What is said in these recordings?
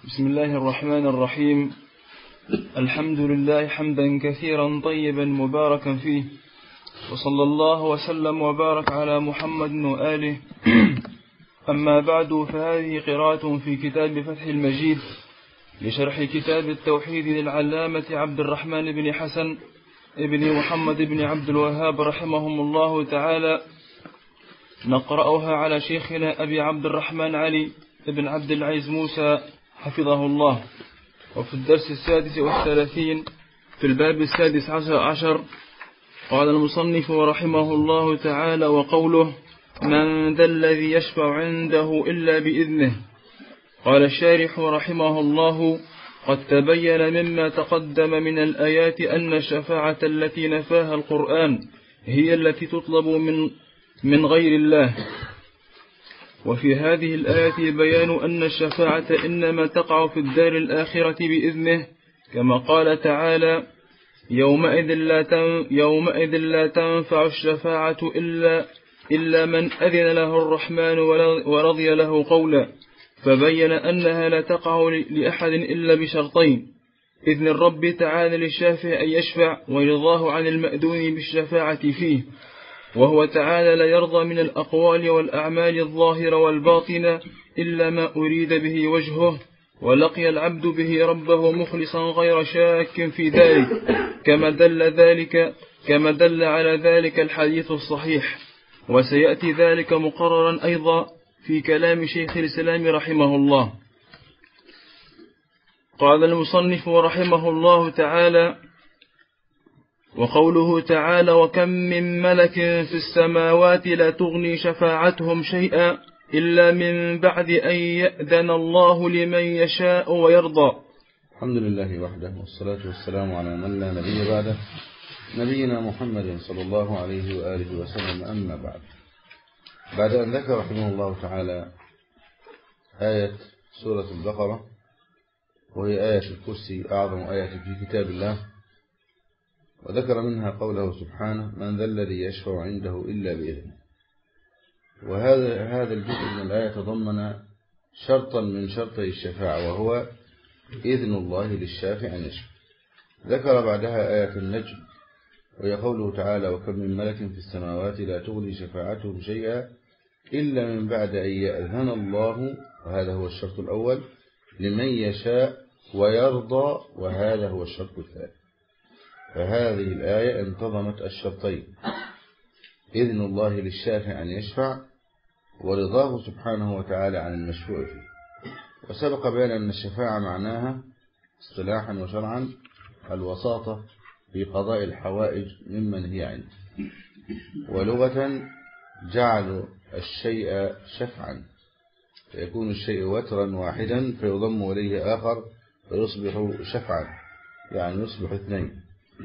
بسم الله الرحمن الرحيم. الحمد لله حمدا كثيرا طيبا مباركا فيه، وصلى الله وسلم وبارك على محمد وآله. أما بعد، فهذه قراءة في كتاب فتح المجيد لشرح كتاب التوحيد للعلامة عبد الرحمن بن حسن ابن محمد بن عبد الوهاب رحمهم الله تعالى. نقرأها على شيخنا أبي عبد الرحمن علي بن عبد العزيز موسى حفظه الله. وفي الدرس 36 في الباب 16 قال المصنف رحمه الله تعالى: وقوله من ذا الذي يشفع عنده إلا بإذنه. قال الشارح رحمه الله: قد تبين مما تقدم من الآيات أن الشفاعة التي نفاها القرآن هي التي تطلب من غير الله. وفي هذه الآية بيان أن الشفاعة إنما تقع في الدار الآخرة بإذنه، كما قال تعالى: يومئذ لا تنفع الشفاعة إلا من أذن له الرحمن ورضي له قولا. فبين أنها لا تقع لأحد إلا بشرطين: إذن الرب تعالى للشافع أن يشفع، ورضاه عن المأذون بالشفاعة فيه. وهو تعالى لا يرضى من الأقوال والأعمال الظاهرة والباطنة إلا ما أريد به وجهه، ولقي العبد به ربه مخلصا غير شاك في ذلك، كما دل على ذلك الحديث الصحيح. وسيأتي ذلك مقررا أيضا في كلام شيخ الإسلام رحمه الله. قال المصنف رحمه الله تعالى: وقوله تعالى: وكم من ملك في السماوات لا تغني شفاعتهم شيئا إلا من بعد أن يأذن الله لمن يشاء ويرضى. الحمد لله وحده، والصلاة والسلام على من لا نبي بعده، نبينا محمد صلى الله عليه وآله وسلم. أما بعد أن ذكر رحمه الله تعالى آية سورة البقرة، وهي آية الكرسي أعظم آية في كتاب الله، وذكر منها قوله سبحانه: من ذا الذي يشفع عنده إلا بإذنه. وهذا الجزء من الآية تضمن شرطا من شرطي الشفاعة، وهو إذن الله للشافع أن يشفع. ذكر بعدها آية النجم، وهي قوله تعالى: وكم من ملك في السماوات لا تغني شفاعتهم شيئا إلا من بعد أن يأذن الله، وهذا هو الشرط الأول، لمن يشاء ويرضى، وهذا هو الشرط الثاني. فهذه الآية انتظمت الشرطين: إذن الله للشافع أن يشفع، ورضاه سبحانه وتعالى عن المشفوع فيه. وسبق بيان أن الشفاعة معناها اصطلاحا وشرعا الوساطة في قضاء الحوائج ممن هي عنده، ولغة جعل الشيء شفعا، فيكون الشيء وترا واحدا فيضم إليه آخر فيصبح شفعا، يعني يصبح اثنين.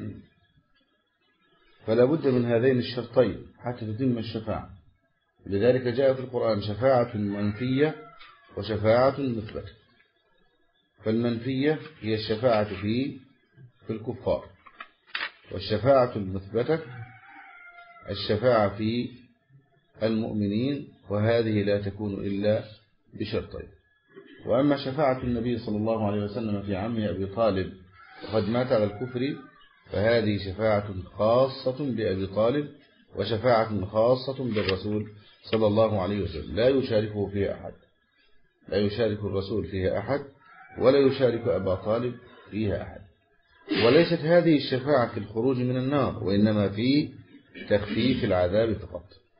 فلا بد من هذين الشرطين حتى تتم الشفاعة. لذلك جاء في القرآن شفاعة منفية وشفاعة مثبتة. فالمنفية هي الشفاعة في الكفار، والشفاعة المثبتة الشفاعة في المؤمنين، وهذه لا تكون إلا بشرطين. وأما شفاعة النبي صلى الله عليه وسلم في عمه أبي طالب وقد مات على الكفر، فهذه شفاعة خاصة بأبي طالب، وشفاعة خاصة بالرسول صلى الله عليه وسلم، لا يشاركه فيها أحد، لا يشارك الرسول فيها أحد، ولا يشارك أبا طالب فيها أحد. وليست هذه الشفاعة في الخروج من النار، وإنما في تخفيف العذاب فقط.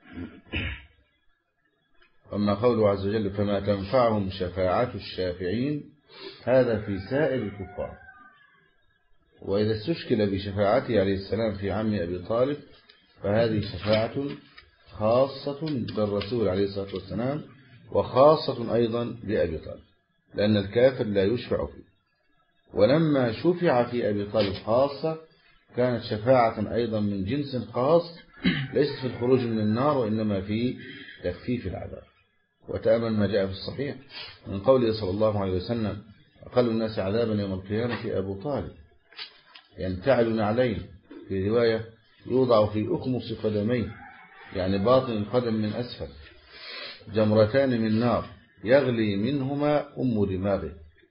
أما قوله عز وجل: فما تنفعهم شفاعة الشافعين، هذا في سائر الكفار. وإذا استشكل بشفاعته عليه السلام في عم أبي طالب، فهذه شفاعة خاصة بالرسول عليه الصلاة والسلام، وخاصة أيضا بأبي طالب، لأن الكافر لا يشفع فيه. ولما شفع في أبي طالب خاصة، كانت شفاعة أيضا من جنس خاص، ليست في الخروج من النار، وإنما في تخفيف العذاب. وتأمل ما جاء في الصحيح من قوله صلى الله عليه وسلم: أقل الناس عذابا يوم القيامة أبو طالب، ينتعل نعلين، في رواية يوضع في أخمص قدميه، يعني باطن القدم من أسفل، جمرتان من نار يغلي منهما دماغه،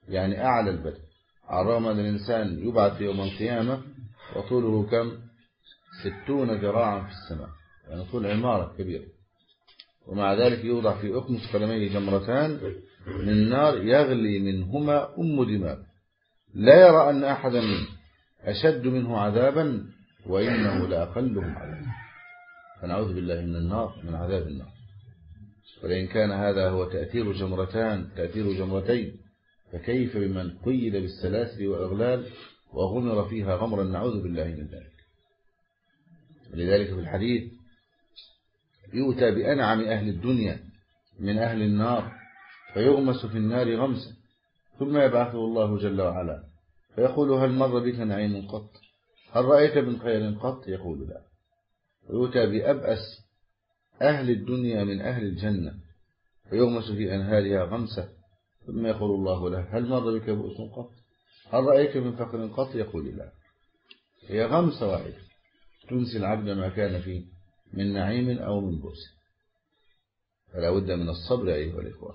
يعني أعلى البدن، على الرغم أن الإنسان يبعث يوم القيامة وطوله كم؟ 60 ذراعا في السماء، يعني طول عمارة كبيرة، ومع ذلك يوضع في أخمص قدميه جمرتان من نار يغلي منهما دماغ، لا يرى أن أحدا أشد منه عذابا وإنه لأقلهم عذابا. فنعوذ بالله من النار، من عذاب النار. ولئن كان هذا هو تأثير جمرتين فكيف بمن قيد بالسلاسل والأغلال وغمر فيها غمرا، نعوذ بالله من ذلك. ولذلك في الحديث يؤتى بأنعم أهل الدنيا من أهل النار فيغمس في النار غمسا، ثم يبعثه الله جل وعلا فيقول هل مر بك نعيم قط؟ هل رأيت من خير قط؟ يقول لا. ويؤتى بأبأس أهل الدنيا من أهل الجنة فيغمس في أنهارها غمسة، ثم يقول الله له هل مر بك بؤس قط؟ هل رأيت من فقر قط؟ يقول لا. هي غمسة واحدة تنسي العبد ما كان فيه من نعيم أو من بؤس. فلا بد من الصبر أيها الإخوة.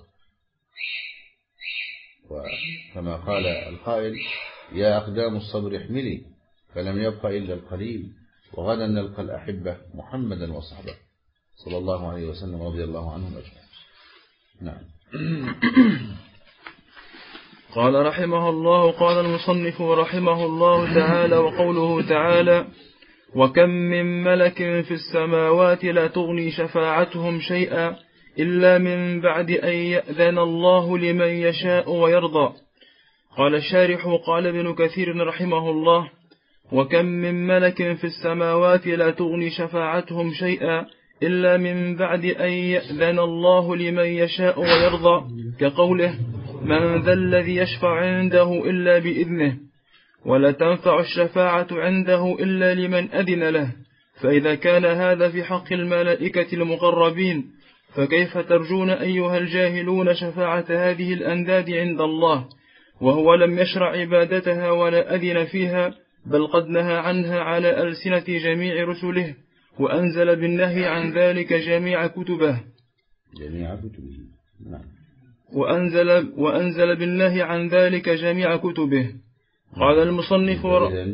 وكما قال القائل يا أقدام الصبر احملي فلم يبق إلا القليل، وغدا نلقى الأحبة محمدا وصحبه صلى الله عليه وسلم رضي الله عنهم أجمعين. نعم. قال رحمه الله. قال المصنف رحمه الله تعالى: وقوله تعالى: وكم من ملك في السماوات لا تغني شفاعتهم شيئا إلا من بعد أن يأذن الله لمن يشاء ويرضى. قال الشارح: قال ابن كثير رحمه الله: وكم من ملك في السماوات لا تغني شفاعتهم شيئا إلا من بعد أن يأذن الله لمن يشاء ويرضى، كقوله: من ذا الذي يشفع عنده إلا بإذنه، ولا تنفع الشفاعة عنده إلا لمن أذن له. فإذا كان هذا في حق الملائكة المقربين، فكيف ترجون أيها الجاهلون شفاعة هذه الأنداد عند الله، وهو لم يشرع عبادتها ولا أذن فيها، بل قد نهى عنها على ألسنة جميع رسله، وأنزل بالنهي عن ذلك جميع كتبه. وأنزل بالنهي عن ذلك جميع كتبه. قال المصنف: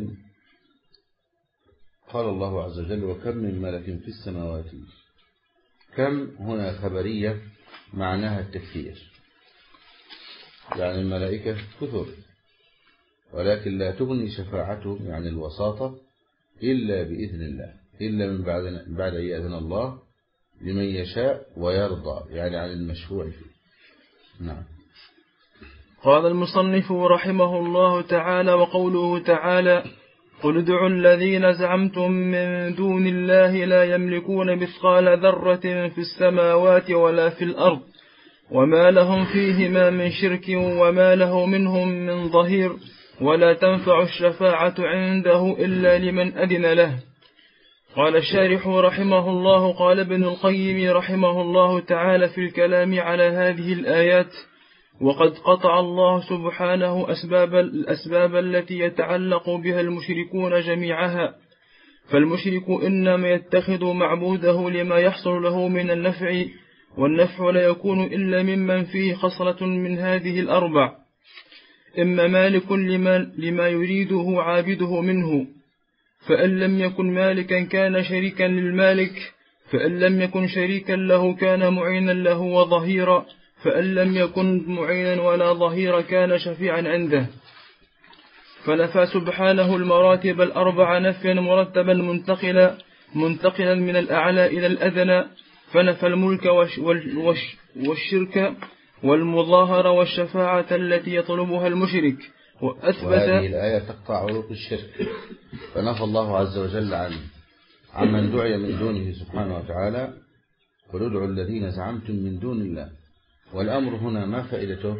قال الله عز وجل: وكم من ملك في السماوات. كم هنا خبرية معناها التكثير، يعني الملائكة كثر، ولكن لا تغني شفاعتهم يعني الوساطة إلا بإذن الله، إلا من بعد أن يأذن الله لمن يشاء ويرضى، يعني عن المشفوع فيه. نعم. قال المصنف رحمه الله تعالى: وقوله تعالى: قل ادعوا الذين زعمتم من دون الله لا يملكون مثقال ذرة في السماوات ولا في الأرض وما لهم فيهما من شرك وما له منهم من ظهير ولا تنفع الشفاعة عنده إلا لمن أذن له. قال الشارح رحمه الله: قال ابن القيم رحمه الله تعالى في الكلام على هذه الآيات: وقد قطع الله سبحانه الأسباب التي يتعلق بها المشركون جميعها، فالمشرك إنما يتخذ معبوده لما يحصل له من النفع، والنفع لا يكون إلا ممن فيه خصلة من هذه الأربع: إما مالك لما يريده عابده منه، فإن لم يكن مالكا كان شريكا للمالك، فإن لم يكن شريكا له كان معينا له وظهيرا، فإن لم يكن معينا ولا ظهيرا كان شفيعا عنده. فنفى سبحانه المراتب الأربع نفيا مرتبا منتقلا من الأعلى إلى الأدنى، فنفى الملك والشرك والمظاهرة والشفاعة التي يطلبها المشرك، وهذه الآية تقطع عروق الشرك، فنفى الله عز وجل عن من دعي من دونه سبحانه وتعالى: قل ادعوا الذين زعمتم من دون الله. والأمر هنا ما فائدته؟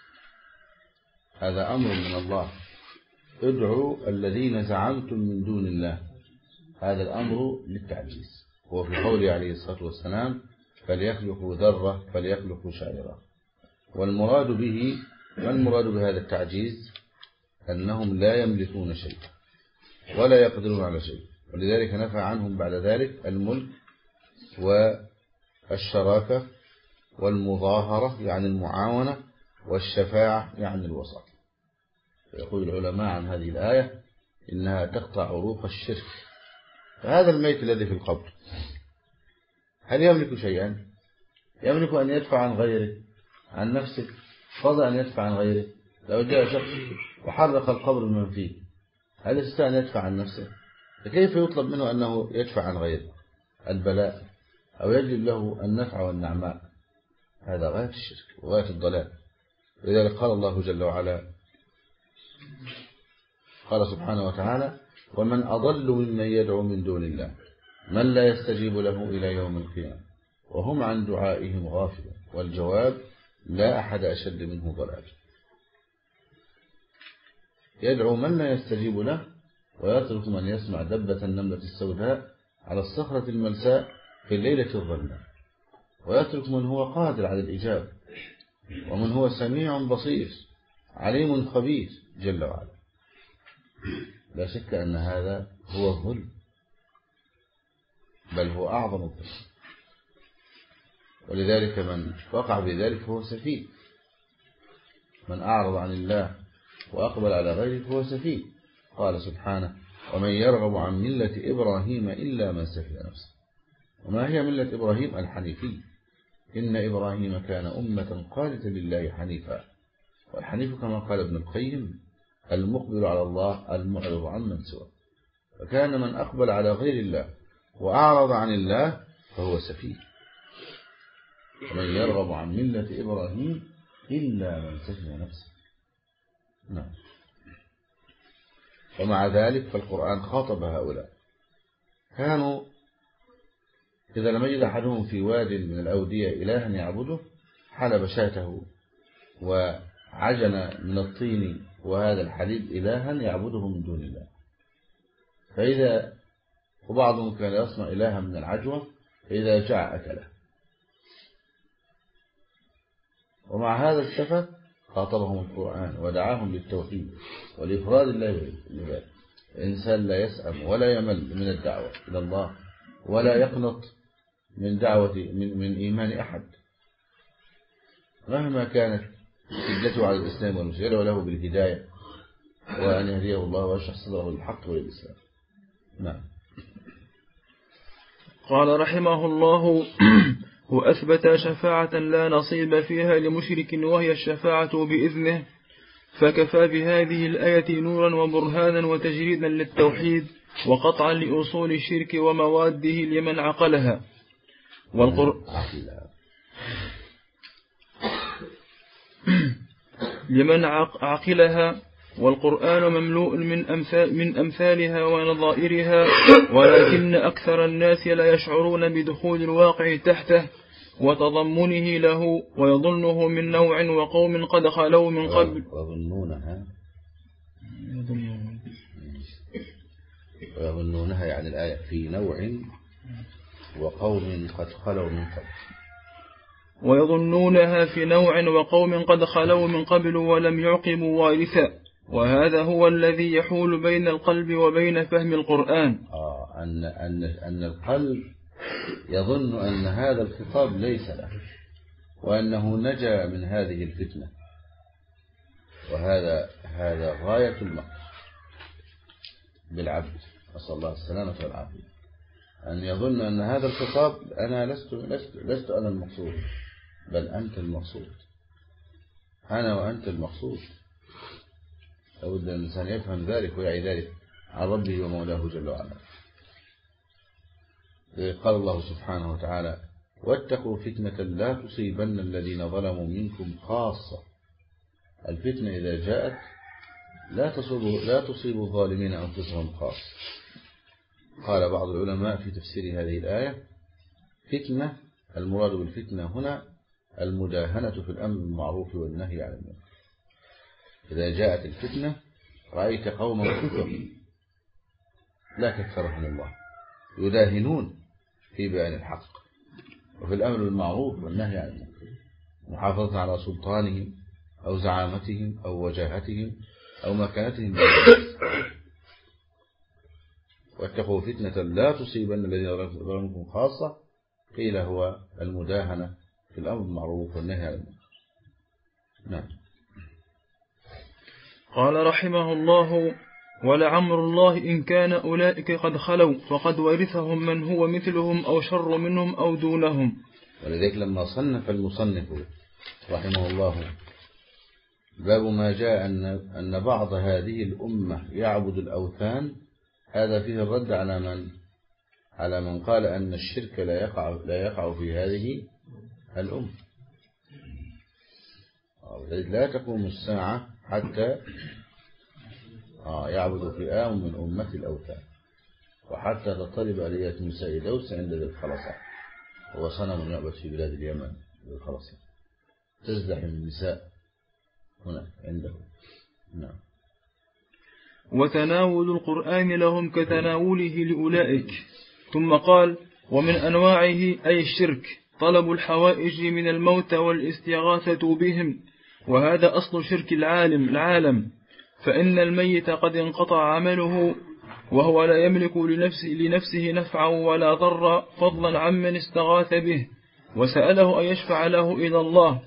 هذا أمر من الله، ادعوا الذين زعمتم من دون الله، هذا الأمر للتعجيز. هو في قوله عليه الصلاة والسلام: فليخلقوا ذرة فليخلقوا شعيرة. والمراد به، ما المراد بهذا التعجيز؟ أنهم لا يملكون شيء ولا يقدرون على شيء، ولذلك نفى عنهم بعد ذلك الملك والشراكة والمظاهرة يعني المعاونة والشفاعة يعني الوسط. يقول العلماء عن هذه الآية إنها تقطع عروق الشرك. فهذا الميت الذي في القبر هل يملك شيئا؟ يملك أن يدفع عن غيره، عن نفسه، فضل أن يدفع عن غيره. لو جاء شخص وحرق القبر من فيه هل يستطيع أن يدفع عن نفسه؟ فكيف يطلب منه أنه يدفع عن غيره البلاء أو يجلب له النفع والنعماء؟ هذا غاية الشرك وغاية الضلال. لذلك قال الله جل وعلا، قال سبحانه وتعالى: ومن أضل ممن يدعو من دون الله من لا يستجيب له إلى يوم القيامة وهم عن دعائهم غافلون. والجواب: لا أحد أشد منه ضلال. يدعو من لا يستجيب له ويترك من يسمع دبة النملة السوداء على الصخرة الملساء في الليلة الظلماء، ويترك من هو قادر على الإجابة ومن هو سميع بصير عليم خبير جل وعلا. لا شك أن هذا هو الظلم، بل هو أعظم الظلم. ولذلك من وقع بذلك فهو سفيه. من أعرض عن الله وأقبل على غيره فهو سفيه. قال سبحانه: ومن يرغب عن ملة إبراهيم إلا من سفه نفسه. وما هي ملة إبراهيم؟ الحنيفية. إن إبراهيم كان أمة قانتا لله حنيفا. والحنيف كما قال ابن القيم: المقبل على الله المعرض عن من سواه. فكان من أقبل على غير الله وأعرض عن الله فهو سفيه. ومن يرغب عن ملة إبراهيم إلا من سفه نفسه. نعم. ومع ذلك فالقرآن خاطب هؤلاء. كانوا إذا لم يجد أحدهم في واد من الأودية إلها يعبده حلب شاته وعجن من الطين وهذا الحليب إلها يعبده من دون الله. فإذا وبعضهم كان يصنع إلها من العجوة فإذا جاع أكله. ومع هذا السفة خاطبهم القرآن ودعاهم للتوحيد والإفراد الله بالعبادة. الإنسان لا يسأم ولا يمل من الدعوة إلى الله ولا يقنط من دعوة من إيمان أحد مهما كانت حجته على الإسلام والمسيرة وله بالهداية وأن يهديه الله ويشرح صدره للحق والإسلام. نعم. قال رحمه الله: وأثبت شفاعة لا نصيب فيها لمشرك وهي الشفاعة بإذنه، فكفى بهذه الآية نورا وبرهانا وتجريدا للتوحيد وقطعا لأصول الشرك ومواده لمن عقلها. لمن عقلها. والقرآن مملوء من أمثالها ونظائرها، ولكن أكثر الناس لا يشعرون بدخول الواقع تحته وتضمنه له، ويظنه من نوع وقوم قد خلوا من قبل. ويظنونها يعني الآية في نوع وقوم قد خلوا من قبل. ويظنونها في نوع وقوم قد خلوا من قبل ولم يعقبوا وارثا. وهذا هو الذي يحول بين القلب وبين فهم القرآن. أن القلب يظن أن هذا الخطاب ليس له وأنه نجا من هذه الفتنة. وهذا غاية المكر بالعبد، نسأل الله السلامة والعافية. أن يظن أن هذا الخطاب أنا لست أنا المقصود، بل أنت المقصود، أنا وأنت المقصود. لابد أن الإنسان يفهم ذلك ويعي ذلك عن ربه ومولاه جل وعلا. قال الله سبحانه وتعالى: واتقوا فتنة لا تصيبن الذين ظلموا منكم خاصة. الفتنة إذا جاءت لا تصيب الظالمين أنفسهم خاصة. قال بعض العلماء في تفسير هذه الآية: فتنة المراد بالفتنة هنا المداهنة في الأمر بالمعروف والنهي عن المنكر. إذا جاءت الفتنة رأيت قوما كثر لا كثرهم الله يداهنون في بيان الحق وفي الأمر بالمعروف والنهي عن المنكر، محافظة على سلطانهم أو زعامتهم أو وجاهتهم أو مكانتهم. واتقوا فتنة لا تصيبن الذين ظلموا منكم خاصة. قيل هو المداهنة في الأمر بالمعروف والنهي عن المنكر. نعم. قال رحمه الله: ولعمر الله إن كان أولئك قد خلوا فقد ورثهم من هو مثلهم أو شر منهم أو دونهم. ولذلك لما صنف المصنف رحمه الله باب ما جاء أن بعض هذه الأمة يعبد الأوثان، هذا فيه الرد على من قال أن الشرك لا يقع في هذه الأمة. لا تقوم الساعة حتى يعبد فئام من أمة الأوثان، وحتى تضطرب آلية نساء دوس عند ذي الخلصة، هو صنم يعبد في بلاد اليمن ذي الخلصة، تزدحم النساء هنا عنده. نعم. وتناول القرآن لهم كتناوله لأولئك. ثم قال: ومن أنواعه أي الشرك طلب الحوائج من الموتى والاستغاثة بهم، وهذا أصل شرك العالم، فإن الميت قد انقطع عمله وهو لا يملك لنفسه نفعا ولا ضرا، فضلا عمن استغاث به وسأله أن يشفع له إلى الله.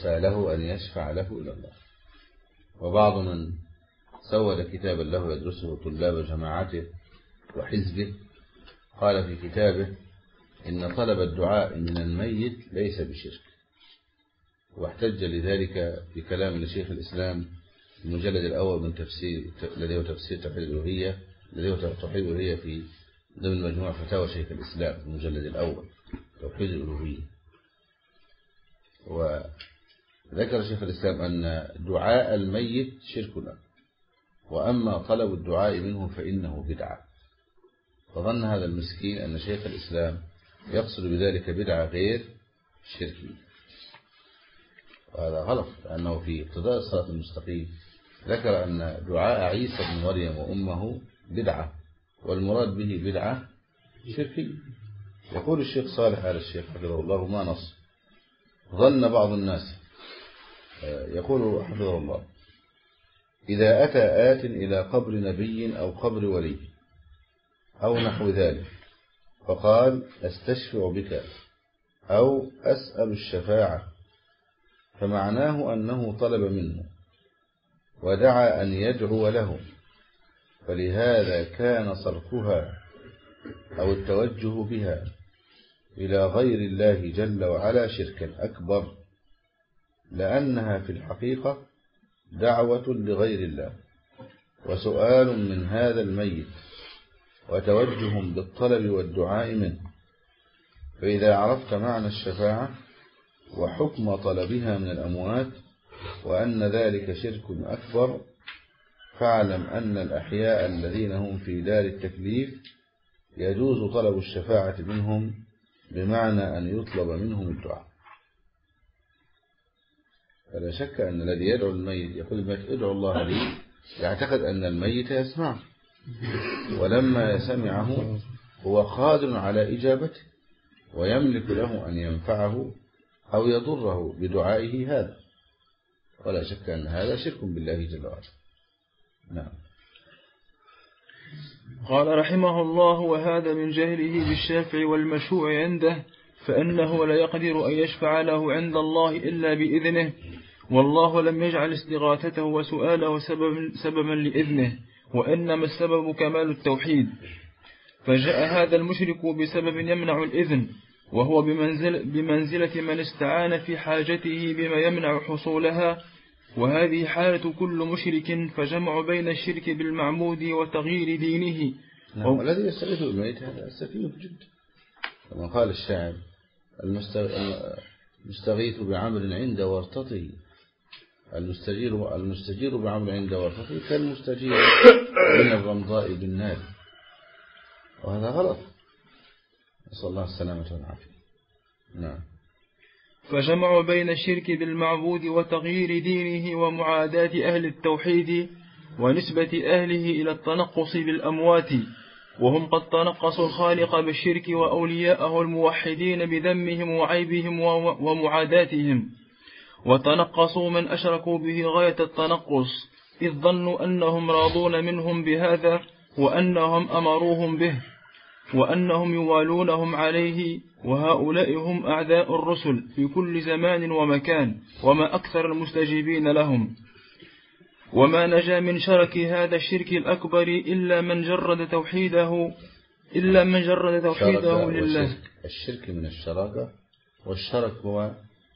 وبعض من سود كتابا له يدرسه طلاب جماعته وحزبه قال في كتابه إن طلب الدعاء من الميت ليس بشرك، واحتج لذلك بكلام لشيخ الإسلام المجلد الأول من تفسير لديه تفسير توحيد الألوهية، في ضمن مجموع فتاوى شيخ الإسلام المجلد الأول توحيد الألوهية. وذكر شيخ الإسلام أن دعاء الميت شرك له، وأما طلب الدعاء منه فإنه بدعة. فظن هذا المسكين أن شيخ الإسلام يقصد بذلك بدعة غير شركية، وهذا غلط، لأنه في اقتضاء الصراط المستقيم ذكر أن دعاء عيسى بن مريم وأمه بدعة، والمراد به بدعة شركية. يقول الشيخ صالح آل الشيخ حفظه الله ما نص: ظن بعض الناس، يقول حفظه الله: إذا أتى آت إلى قبر نبي أو قبر ولي أو نحو ذلك فقال أستشفع بك أو أسأل الشفاعة، فمعناه أنه طلب منه ودعا أن يدعو له، فلهذا كان صرفها أو التوجه بها إلى غير الله جل وعلا شركا أكبر، لأنها في الحقيقة دعوة لغير الله وسؤال من هذا الميت وتوجه بالطلب والدعاء منه. فإذا عرفت معنى الشفاعة وحكم طلبها من الأموات وأن ذلك شرك أكبر، فاعلم أن الأحياء الذين هم في دار التكليف يجوز طلب الشفاعة منهم بمعنى أن يطلب منهم الدعاء. فلا شك أن الذي يدعو الميت يقول الميت ادعو الله لي، يعتقد أن الميت يسمعه، ولما سمعه هو قادر على إجابته ويملك له أن ينفعه أو يضره بدعائه هذا، ولا شك أن هذا شرك بالله جل وعلا. نعم. قال رحمه الله: وهذا من جهله بالشافع والمشروع عنده، فإنه لا يقدر أن يشفع له عند الله إلا بإذنه، والله لم يجعل استغاثته وسؤاله سببا لإذنه، وإنما السبب كمال التوحيد. فجاء هذا المشرك بسبب يمنع الإذن، وهو بمنزلة من استعان في حاجته بما يمنع حصولها، وهذه حالة كل مشرك، فجمع بين الشرك بالمعمود وتغيير دينه. الذي يستغيث بالميت هذا سفيه جدا، كما قال الشاعر: المستغيث بعمر عند ورطته، المستجير بعمر عند ورطته كالمستجير من الرمضاء بالنار، وهذا غلط، نسأل الله السلامة والعافية. نعم. فجمع بين الشرك بالمعبود وتغيير دينه ومعاداة أهل التوحيد ونسبة أهله إلى التنقص بالأموات، وهم قد تنقصوا الخالق بالشرك وأولياءه الموحدين بذمهم وعيبهم ومعاداتهم، وتنقصوا من أشركوا به غاية التنقص، إذ ظنوا أنهم راضون منهم بهذا وأنهم أمروهم به، وأنهم يوالونهم عليه، وهؤلاء هم أعداء الرسل في كل زمان ومكان، وما أكثر المستجيبين لهم. وما نجا من شرك هذا الشرك الأكبر إلا من جرد توحيده لله. الشرك من الشراكة، والشرك هو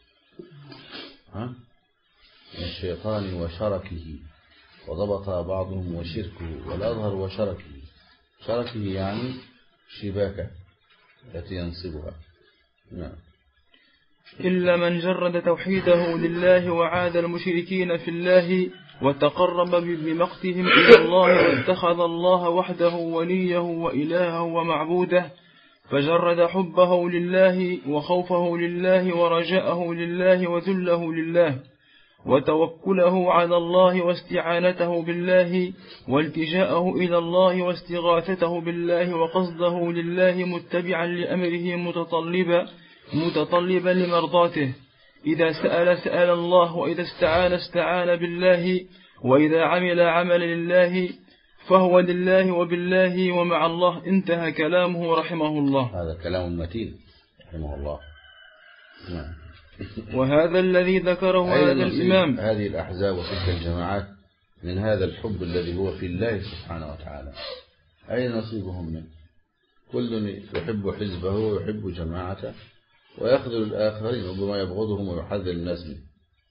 من الشيطان وشركه، وضبط بعضهم وشركه، والأظهر وشركه. شركه يعني شباكة التي ينصبها. نعم. إلا من جرد توحيده لله وعاد المشركين في الله، وتقرب بمقتهم إلى الله، واتخذ الله وحده وليه وإلهه ومعبوده، فجرد حبه لله وخوفه لله ورجاءه لله وذله لله، وتوكله على الله واستعانته بالله، والتجاءه إلى الله واستغاثته بالله، وقصده لله متبعا لأمره متطلبا لمرضاته. إذا سأل الله، وإذا استعان بالله، وإذا عمل لله، فهو لله وبالله ومع الله. انتهى كلامه رحمه الله. هذا كلام متين رحمه الله. نعم. وهذا الذي ذكره هذا الإمام. هذه الأحزاب وتلك الجماعات من هذا الحب الذي هو في الله سبحانه وتعالى، أين نصيبهم منه؟ كل يحب حزبه ويحب جماعته ويخذل الآخرين، ربما يبغضهم ويحذر الناس منه.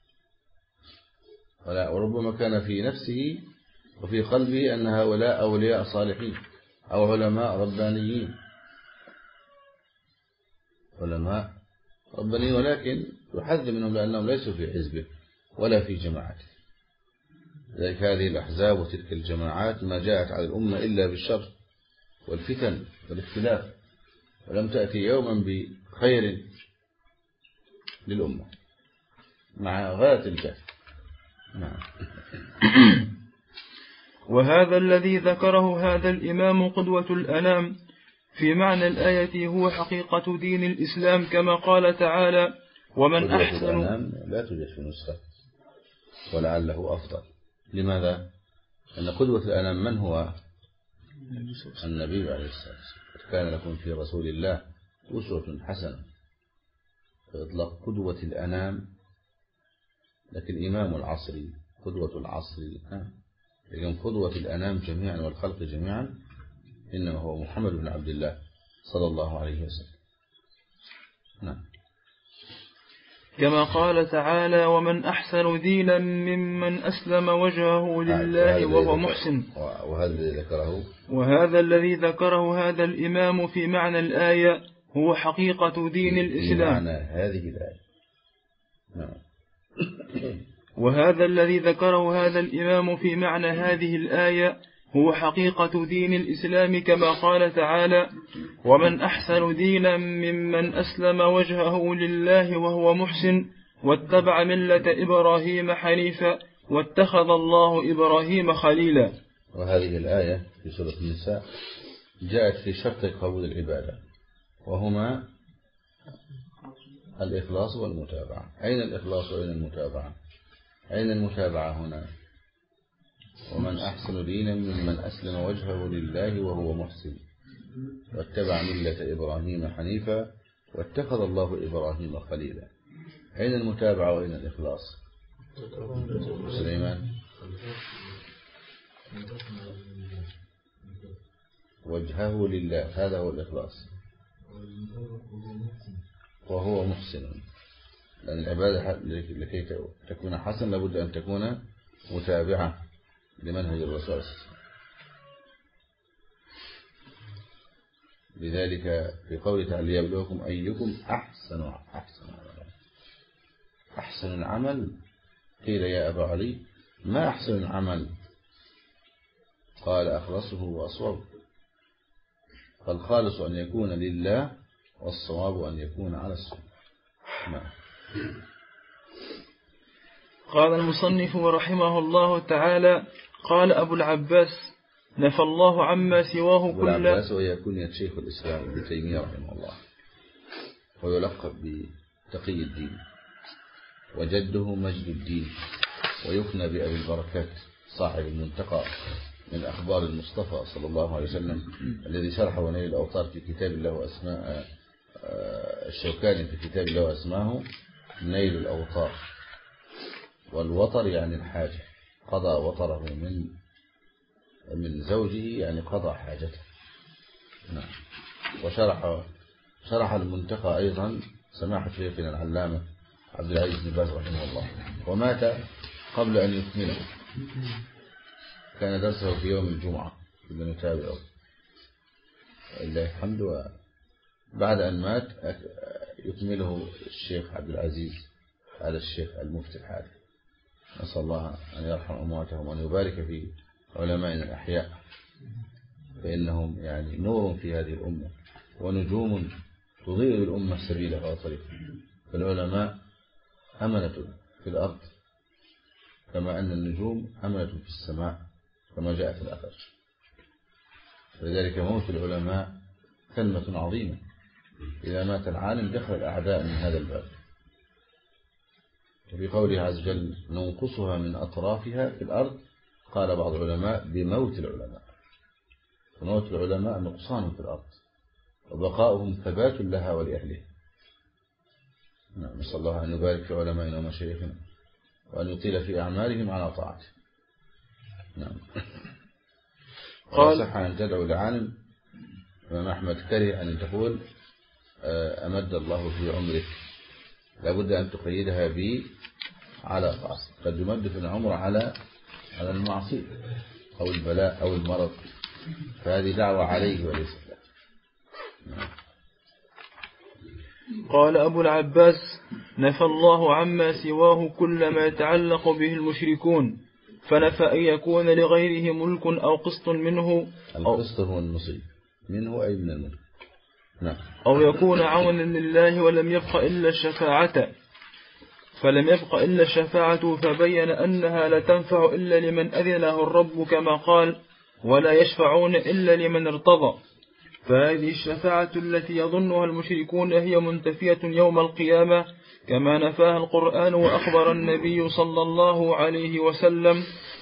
وربما كان في نفسه وفي قلبه أن هؤلاء أولياء صالحين أو علماء ربانيين، ولكن يحذر منهم لأنهم ليسوا في حزبه ولا في جماعته. لذلك هذه الأحزاب وتلك الجماعات ما جاءت على الأمة إلا بالشر والفتن والاختلاف، ولم تأتي يوما بخير للأمة مع غاية الجهل. نعم. وهذا الذي ذكره هذا الإمام قدوة الأنام في معنى الآية هو حقيقة دين الإسلام، كما قال تعالى: ومن أحسن. الأنام لا توجد في نسخة ولعله أفضل. لماذا؟ أن قدوة الأنام من هو؟ النبي عليه الصلاة والسلام. كان لكم في رسول الله أسوة حسنة. إطلاق قدوة الأنام، لكن إمام العصر قدوة العصر، لكن قدوة الأنام جميعا والخلق جميعا إنما هو محمد بن عبد الله صلى الله عليه وسلم. نعم. كما قال تعالى: ومن أحسن دينا ممن أسلم وجهه لله وهو محسن. وهذا الذي ذكره هذا الإمام في معنى الآية هو حقيقة دين الإسلام. معنى هذه الآية. نعم. وهذا الذي ذكره هذا الإمام في معنى هذه الآية هو حقيقة دين الإسلام، كما قال تعالى: ومن أحسن دينا ممن أسلم وجهه لله وهو محسن واتبع ملة إبراهيم حنيفا واتخذ الله إبراهيم خليلا. وهذه الآية في سورة النساء جاءت في شرط قبول العبادة، وهما الإخلاص والمتابعة. أين الإخلاص وأين المتابعة؟ أين المتابعة هنا؟ ومن أحسن دينا ممن أسلم وجهه لله وهو محسن واتبع ملة إبراهيم حنيفا واتخذ الله إبراهيم خليلا. أين المتابعة وأين الإخلاص؟ سليمان. وجهه لله، هذا هو الإخلاص، وهو محسن. لأن العبادة لكي تكون حسن لابد أن تكون متابعة لمنهج الرسول. لذلك في قوله تعالى: ليبلوكم أيكم أحسن العمل. قيل: يا أبا علي ما أحسن العمل؟ قال: أخلصه وأصوب. فالخالص أن يكون لله، والصواب أن يكون على السنة. قال المصنف رحمه الله تعالى: قال أبو العباس نفى الله عما سواه أبو العباس وهي كنية شيخ الإسلام ابن تيمية رحمه الله، ويلقب بتقي الدين، وجده مجد الدين، ويكنى بأبي البركات صاحب المنتقى من أخبار المصطفى صلى الله عليه وسلم الذي شرحه نيل الأوطار في كتاب الله وأسماء الشوكاني في كتاب الله وأسماه نيل الأوطار. والوطر يعني الحاجة، قضى وطره من زوجه يعني قضى حاجته. نعم. وشرح المنتقى أيضا سماحة شيخنا العلامة عبد العزيز بن باز رحمه الله، ومات قبل أن يكمله. كان درسه في يوم الجمعة كنا نتابعه لله الحمد، وبعد أن مات يكمله الشيخ عبد العزيز على الشيخ المفتي الحالي. نسأل الله أن يرحم أمواتهم وأن يبارك في علمائنا الأحياء، فإنهم يعني نور في هذه الأمة ونجوم تضيء الأمة سبيلها وطريقها. فالعلماء أمنة في الأرض كما أن النجوم أمنة في السماء كما جاء في الأثر. لذلك موت العلماء كلمة عظيمة. إذا مات العالم دخل الأعداء من هذا الباب. وفي قوله عز وجل ننقصها من أطرافها في الأرض، قال بعض العلماء بموت العلماء. فموت العلماء نقصان في الأرض وبقاؤهم ثبات لها ولأهلها. نسأل الله أن يبارك في علمائنا ومشايخنا وأن يطيل في أعمالهم على طاعته. نعم. قال صح أن تدعو لعالم. الإمام أحمد كره أن تقول أمد الله في عمرك، لابد أن تقيدها على طاعة. قد يمد في العمر على المعصية أو البلاء أو المرض، فهذه دعوة عليه وليس له. نعم. قال أبو العباس نفى الله عما سواه كل ما يتعلق به المشركون، فنفى أن يكون لغيره ملك أو قسط منه. القسط هو النصيب منه أي من الملك. نعم. أو يكون عونا لله ولم يبق إلا الشفاعة، فلم يبق إلا الشفاعة، فبين أنها لا تنفع إلا لمن أذن له الرب كما قال ولا يشفعون إلا لمن ارتضى. فهذه الشفاعة التي يظنها المشركون هي منتفية يوم القيامة كما نفاها القرآن. وأخبر النبي صلى الله عليه وسلم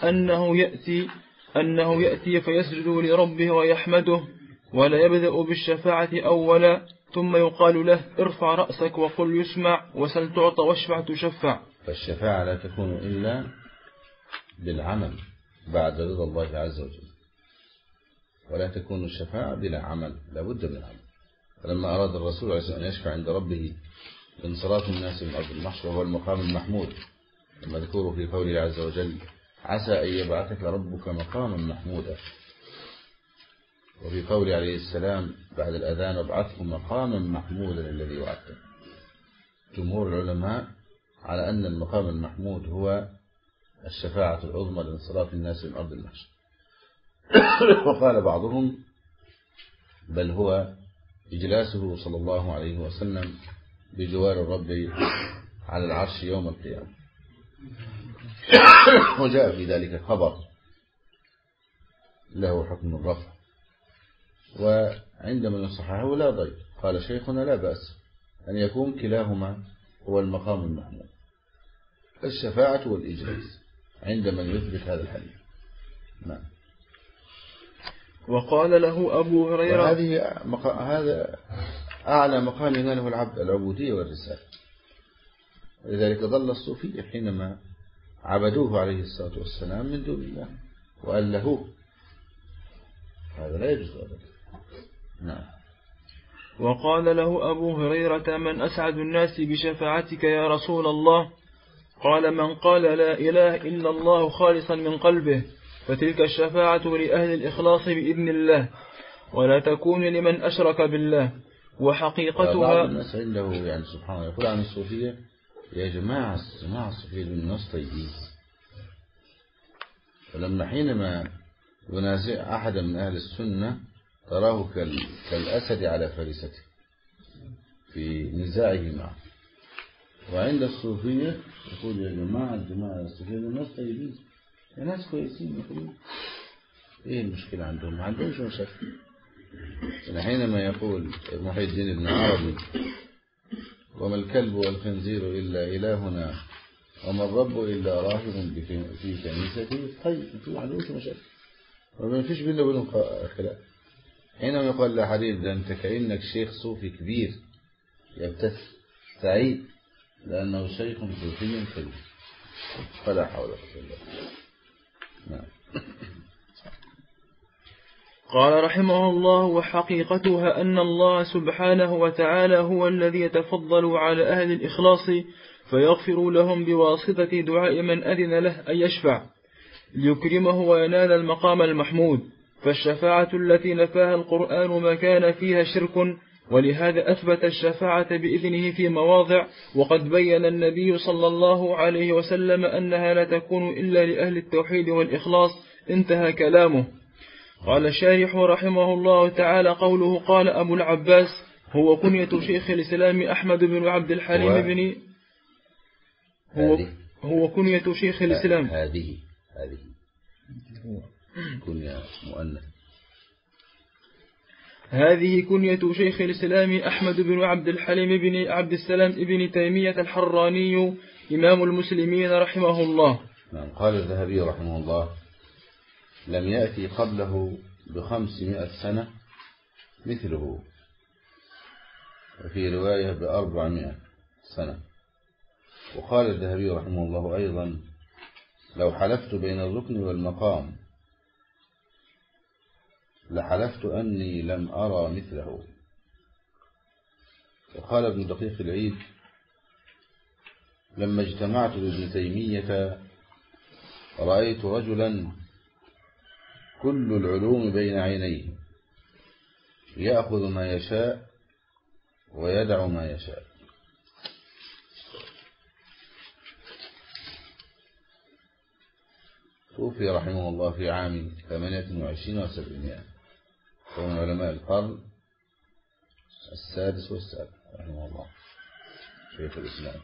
أنه يأتي فيسجد لربه ويحمده ولا يبدأ بالشفاعة أولا، ثم يقال له ارفع رأسك وقل يسمع وسل تعطى واشفع تشفع. فالشفاعة لا تكون إلا بالعمل بعد رضا الله عز وجل، ولا تكون الشفاعة بلا عمل، لا بد من عمل. فلما أراد الرسول عليه الصلاة والسلام أن يشفع عند ربه بانصراف الناس من أرض المحشر وهو المقام المحمود المذكور في قوله عز وجل عسى أن يبعثك ربك مقاما محمودا، وفي قوله عليه السلام بعد الأذان ابعثه مقاما محمودا الذي وعدته. جمهور العلماء على أن المقام المحمود هو الشفاعة العظمى لانصراف الناس من أرض المحشر. وقال بعضهم بل هو إجلاسه صلى الله عليه وسلم بجوار الرب على العرش يوم القيامة. وجاء في ذلك خبر له حكم الرفع، وعندما يصححه لا ضير. قال شيخنا لا بأس أن يكون كلاهما هو المقام المحمود، الشفاعة والإجلاس عندما يثبت هذا الحديث. نعم. وقال له أبو هريرة هذا أعلى مقام يناله العبد، العبودية والرسالة. ولذلك ضل الصوفية حينما عبدوه عليه الصلاة والسلام من دون الله وألهوه، هذا لا يجوز أبدا. نعم. وقال له أبو هريرة من أسعد الناس بشفاعتك يا رسول الله؟ قال من قال لا إله إلا الله خالصا من قلبه، فتلك الشفاعة لأهل الإخلاص بإذن الله، ولا تكون لمن أشرك بالله. وحقيقتها بعض الناس عنده يعني سبحان الله يقول عن الصوفية يا جماعة الصوفية من ناس طيبين، ولما حينما ينازع أحد من أهل السنة تراه كالأسد على فريسته في نزاعه معه. وعند الصوفية يقول يا جماعة الصوفية من ناس طيبين، يا ناس كويسين. يقول ايه المشكلة عندهم؟ ما عندهمش مشاكل. حينما يقول محي الدين ابن عربي وما الكلب والخنزير إلا إلهنا وما الرب إلا راهب في كنيسته، طيب ما عندهمش مشاكل. وما فيش بينه وبينهم خلاف. حينما يقال لحديث ده أنت كأنك شيخ صوفي كبير يبتسم سعيد لأنه شيخ صوفي كبير، فلا حول ولا قوة إلا بالله. نعم. قال رحمه الله: وحقيقتها أن الله سبحانه وتعالى هو الذي يتفضل على أهل الإخلاص فيغفر لهم بواسطة دعاء من أذن له أن يشفع ليكرمه وينال المقام المحمود. فالشفاعة التي نفاها القرآن ما كان فيها شرك، ولهذا أثبت الشفاعة بإذنه في مواضع، وقد بين النبي صلى الله عليه وسلم أنها لا تكون إلا لأهل التوحيد والإخلاص. انتهى كلامه. قال الشارح رحمه الله تعالى: قوله قال أبو العباس هو كنية شيخ الإسلام أحمد بن عبد الحليم بن هو كنية شيخ الإسلام. هذه كنية مؤنث. هذه كنية شيخ الإسلام أحمد بن عبد الحليم بن عبد السلام ابن تيمية الحراني إمام المسلمين رحمه الله. نعم. قال الذهبي رحمه الله: لم يأتي قبله ب500 سنة مثله، وفي رواية ب400 سنة. وقال الذهبي رحمه الله أيضا: لو حلفت بين الركن والمقام لحلفت أني لم أرى مثله. وقال ابن دقيق العيد: لما اجتمعت بابن تيمية رأيت رجلا كل العلوم بين عينيه يأخذ ما يشاء ويدع ما يشاء. توفي رحمه الله في عام 28 و700، ومن علماء القرن السادس والسابع رحمه الله شيخ الإسلام.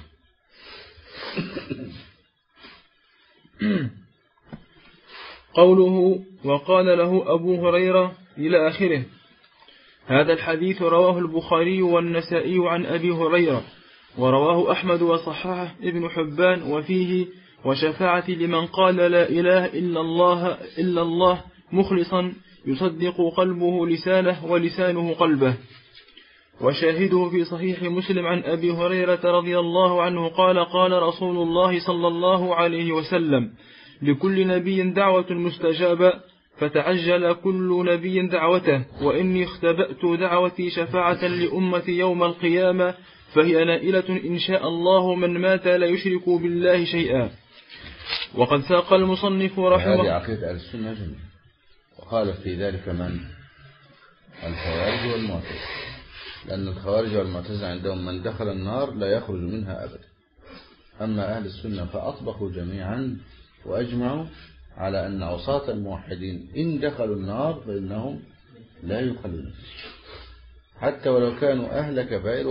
قوله وقال له أبو هريرة إلى آخره. هذا الحديث رواه البخاري والنسائي عن أبي هريرة، ورواه أحمد وصححه ابن حبان، وفيه: وشفاعة لمن قال لا إله إلا الله مخلصا يصدق قلبه لسانه ولسانه قلبه. وشاهده في صحيح مسلم عن أبي هريرة رضي الله عنه قال: قال رسول الله صلى الله عليه وسلم: لكل نبي دعوة مستجابة، فتعجل كل نبي دعوته، وإني اختبأت دعوتي شفاعة لأمتي يوم القيامة، فهي نائلة إن شاء الله من مات لا يشرك بالله شيئا. وقد ساق المصنف رحمه الله. هذه عقيدة أهل السنة جميعا. وقال في ذلك من؟ الخوارج والمعتزلة، لأن الخوارج والمعتزلة عندهم من دخل النار لا يخرج منها أبدا. أما أهل السنة فأطبقوا جميعا وأجمعوا على أن عصاة الموحدين إن دخلوا النار فإنهم لا يخلدون، حتى ولو كانوا أهل كبائر،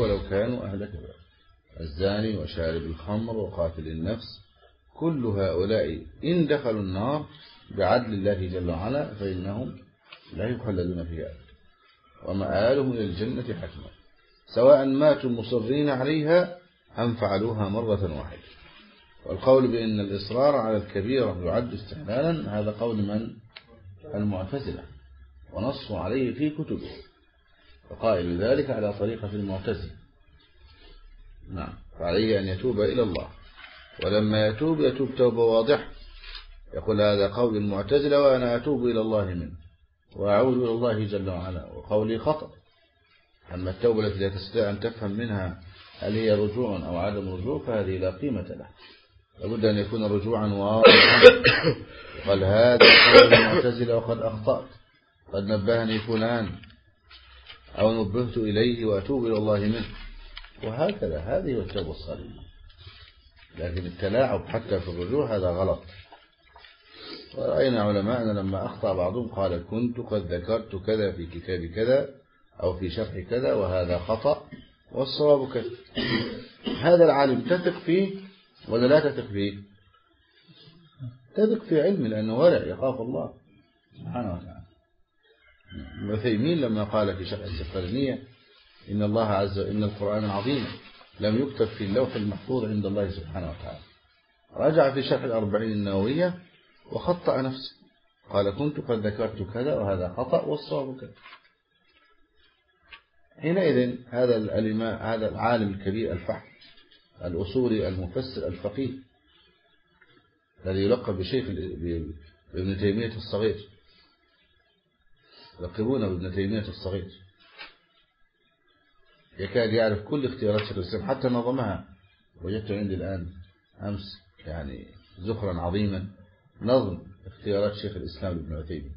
الزاني وشارب الخمر وقاتل النفس، كل هؤلاء إن دخلوا النار بعدل الله جل وعلا فإنهم لا يخلدون فيها، ومآلهم إلى الجنة حتما، سواء ماتوا مصرين عليها أم فعلوها مرة واحدة. والقول بأن الإصرار على الكبيرة يعد استحلالا هذا قول من؟ المعتزلة، ونصوا عليه في كتبه، وقائل ذلك على طريقة المعتزلة. نعم. فعليه أن يتوب إلى الله، ولما يتوب توبة واضحة، يقول هذا قول المعتزلة وأنا أتوب إلى الله منه وأعود إلى الله جل وعلا، وقولي خطأ. أما التوبة التي لا تستطيع أن تفهم منها هل هي رجوع أو عدم رجوع فهذه لا قيمة لها، لابد أن يكون رجوعا واضحا. قال هذا قول المعتزلة وقد أخطأت، قد نبهني فلان أو نبهت إليه وأتوب إلى الله منه، وهكذا. هذه هو التوبة الصالحة. لكن التلاعب حتى في الرجوع هذا غلط. ورأينا علماءنا لما أخطأ بعضهم قال كنت قد ذكرت كذا في كتاب كذا أو في شرح كذا وهذا خطأ والصواب كذا. هذا العالم تثق فيه ولا لا تثق فيه؟ تثق في علم، لأنه ورع يخاف الله سبحانه وتعالى. عثيمين لما قال في شرح السفرانية إن الله عز وجل إن القرآن العظيم لم يكتب في اللوح المحفوظ عند الله سبحانه وتعالى، رجع في شرح 40 النووية وخطأ نفسه، قال كنت قد ذكرت كذا وهذا خطأ والصواب كذا. حينئذ هذا العالم الكبير الفحم الأصولي المفسر الفقيه الذي يلقب بشيخ ابن تيمية الصغير، يلقبونه بابن تيمية الصغير، يكاد يعرف كل اختيارات شيخ الإسلام حتى نظمها. وجدت عندي الآن أمس يعني زخرا عظيما نظم اختيارات شيخ الإسلام ابن عثيمين،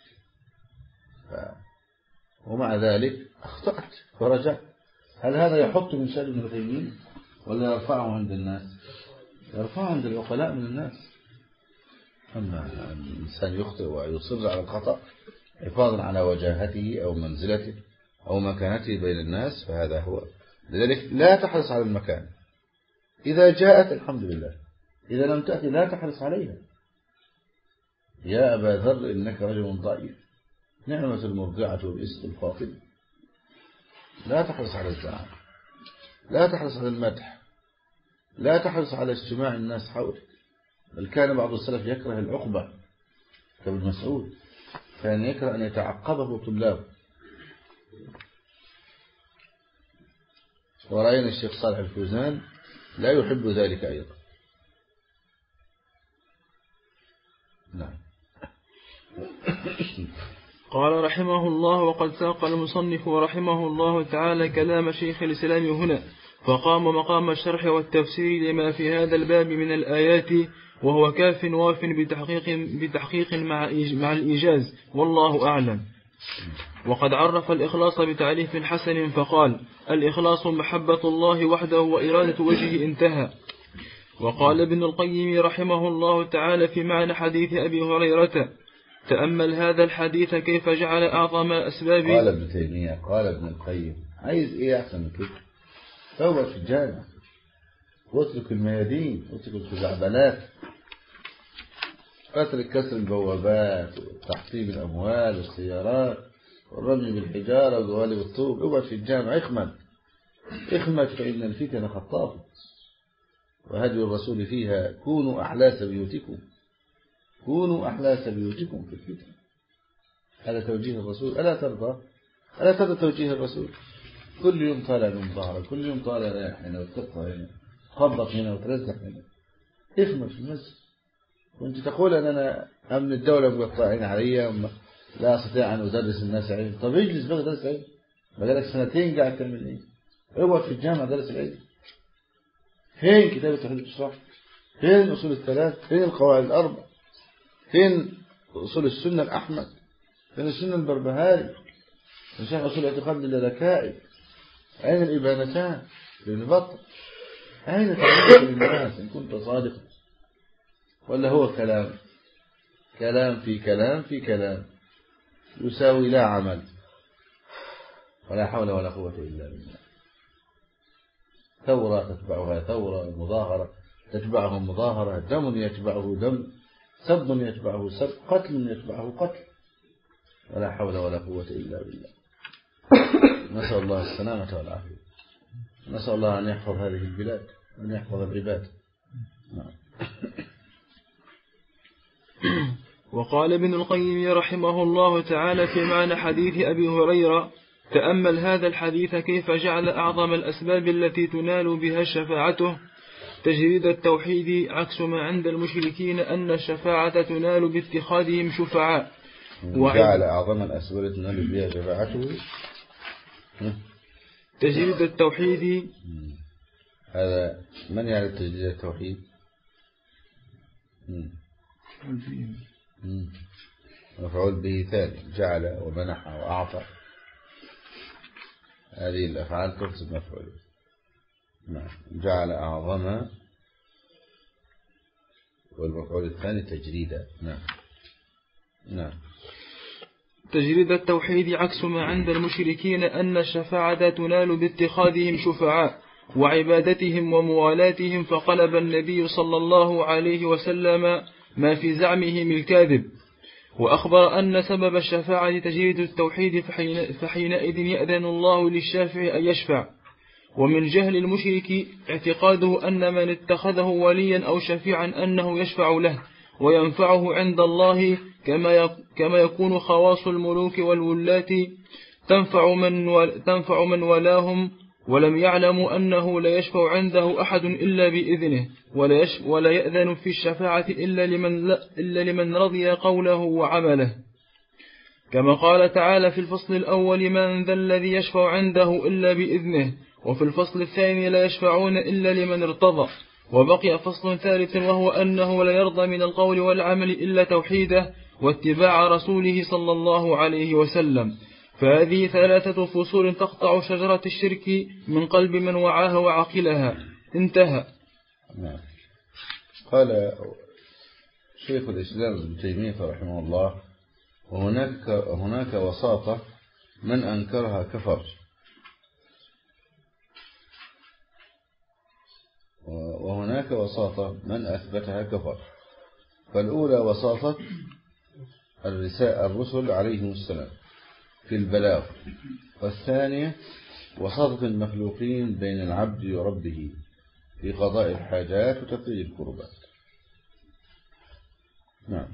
ومع ذلك أخطأت ورجعت. هل هذا يحط من شأن ابن عثيمين ولا يرفعه عند الناس؟ يرفعه عند العقلاء من الناس. أما الإنسان يخطئ ويصر على الخطأ حفاظا على وجاهته أو منزلته أو مكانته بين الناس فهذا هو. لذلك لا تحرص على المكان، إذا جاءت الحمد لله، إذا لم تأتي لا تحرص عليها. يا أبا ذر إنك رجل ضعيف، نعمة المرضعة والإسق الفاطمة. لا تحرص على الزعم، لا تحرص على المدح، لا تحرص على اجتماع الناس حولك. بل كان بعض السلف يكره العقبة كابن مسعود، كان يكره أن يتعقبه طلابه. ورأينا الشيخ صالح الفوزان لا يحب ذلك أيضا. نعم. قال رحمه الله: وقد ساق المصنف رحمه الله تعالى كلام شيخ الإسلام هنا، فقام مقام الشرح والتفسير لما في هذا الباب من الآيات، وهو كاف واف بتحقيق مع الإيجاز، والله أعلم. وقد عرف الإخلاص بتعريف حسن فقال: الإخلاص محبة الله وحده وإرادة وجهه، انتهى. وقال ابن القيم رحمه الله تعالى في معنى حديث أبي هريرة: تأمل هذا الحديث كيف جعل أعظم أسباب. قال ابن تيمية، قال ابن القيم، عايز إيه أحسن من كده؟ توبة في الجامع، واترك الميادين، واترك الخزعبلات، اترك كسر البوابات وتحطيم الأموال والسيارات والرمي بالحجارة وجوالب الطوب. اقعد في الجامع، اخمد فإن الفتن خطافة. وهدي الرسول فيها: كونوا أحلاس بيوتكم، كونوا أحلاس بيوتكم في الفتن. هذا توجيه الرسول، ألا ترضى توجيه الرسول؟ كل يوم طالع من ظهره، كل يوم طالع رايح هنا وتقطع هنا، خبط هنا وترزح هنا. اخمد في المسجد وانت تقول ان انا امن الدولة مقطعين علي، لا استطيع ان ادرس الناس علم. طب اجلس بقى درس علم، بقالك سنتين قاعد تعمل ايه؟ اقعد في الجامعة درس العلم. فين كتاب التوحيد الشرح؟ فين الاصول الثلاث؟ فين القواعد الاربع؟ فين اصول السنة الاحمد؟ فين السنة البربهاري؟ فين شرح اصول الاعتقاد للذكائي؟ أين الإبانتان للبطل؟ أين تعليم للناس إن كنت صادقا؟ ولا هو كلام في كلام يساوي لا عمل، ولا حول ولا قوة إلا بالله. ثورة تتبعها ثورة، مظاهرة تتبعه مظاهرة، دم يتبعه دم، سب يتبعه سب، قتل يتبعه قتل، ولا حول ولا قوة إلا بالله. نسأل الله السلامة والعافية، نسأل الله أن يحفظ هذه البلاد وأن يحفظ العباد. وقال ابن القيم رحمه الله تعالى في معنى حديث أبي هريرة: تأمل هذا الحديث كيف جعل أعظم الأسباب التي تنال بها شفاعته تجريد التوحيد، عكس ما عند المشركين أن الشفاعة تنال باتخاذهم شفعاء. جعل أعظم الأسباب التي تنال بها شفاعته تجريد التوحيد. هذا من يعرف تجريد التوحيد؟ مفعول به ثاني، جعل ومنح وأعطى، هذه الأفعال تحسب مفعول به. نعم، جعل أعظم، والمفعول الثاني تجريدا. نعم. تجريد التوحيد عكس ما عند المشركين أن الشفاعة تنال باتخاذهم شفعاء وعبادتهم وموالاتهم، فقلب النبي صلى الله عليه وسلم ما في زعمهم الكاذب، وأخبر أن سبب الشفاعة تجريد التوحيد، فحينئذ يأذن الله للشافع أن يشفع. ومن جهل المشرك اعتقاده أن من اتخذه وليا أو شفيعا أنه يشفع له، وينفعه عند الله كما يكون خواص الملوك والولاة تنفع من ولاهم، ولم يعلموا أنه لا يشفع عنده أحد إلا بإذنه، ولا يأذن في الشفاعة إلا لمن رضي قوله وعمله، كما قال تعالى في الفصل الأول: من ذا الذي يشفع عنده إلا بإذنه، وفي الفصل الثاني: لا يشفعون إلا لمن ارتضى. وبقي فصل ثالث، وهو أنه لا يرضى من القول والعمل إلا توحيده واتباع رسوله صلى الله عليه وسلم. فهذه 3 فصول تقطع شجرة الشرك من قلب من وعاها وعقلها. انتهى. قال شيخ الإسلام ابن تيمية رحمه الله: وهناك وساطة من أنكرها كفر، وهناك وساطة من أثبتها كفر. فالأولى وساطة الرسل عليهم السلام في البلاغ، والثانية وساطة المخلوقين بين العبد وربه في قضاء الحاجات وتفريج الكربات. نعم.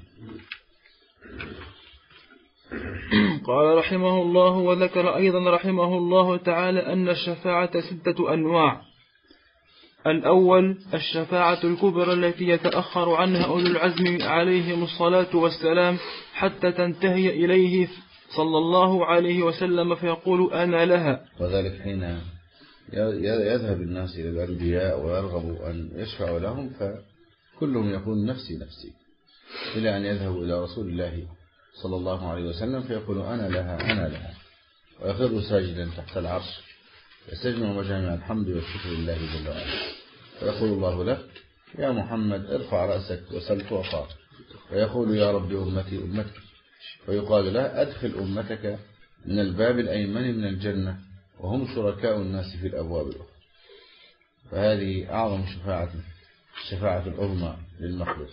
قال رحمه الله: وذكر أيضا رحمه الله تعالى أن الشفاعة 6 أنواع. الأول الشفاعة الكبرى التي يتأخر عنها أولو العزم عليهم الصلاة والسلام حتى تنتهي إليه صلى الله عليه وسلم فيقول: أنا لها. وذلك حين يذهب الناس إلى الأنبياء ويرغب أن يشفعوا لهم، فكلهم يقول: نفسي نفسي، إلى أن يذهبوا إلى رسول الله صلى الله عليه وسلم فيقول: أنا لها أنا لها، ويخر ساجدا تحت العرش يستجمع مجامع الحمد والشكر لله جل وعلا، فيقول الله له: يا محمد ارفع رأسك وسل تعطى، ويقول: يا رب أمتي أمتك، ويقال له: أدخل أمتك من الباب الأيمن من الجنة وهم شركاء الناس في الأبواب الأخرى. فهذه أعظم الشفاعة العظمى للمخلوق،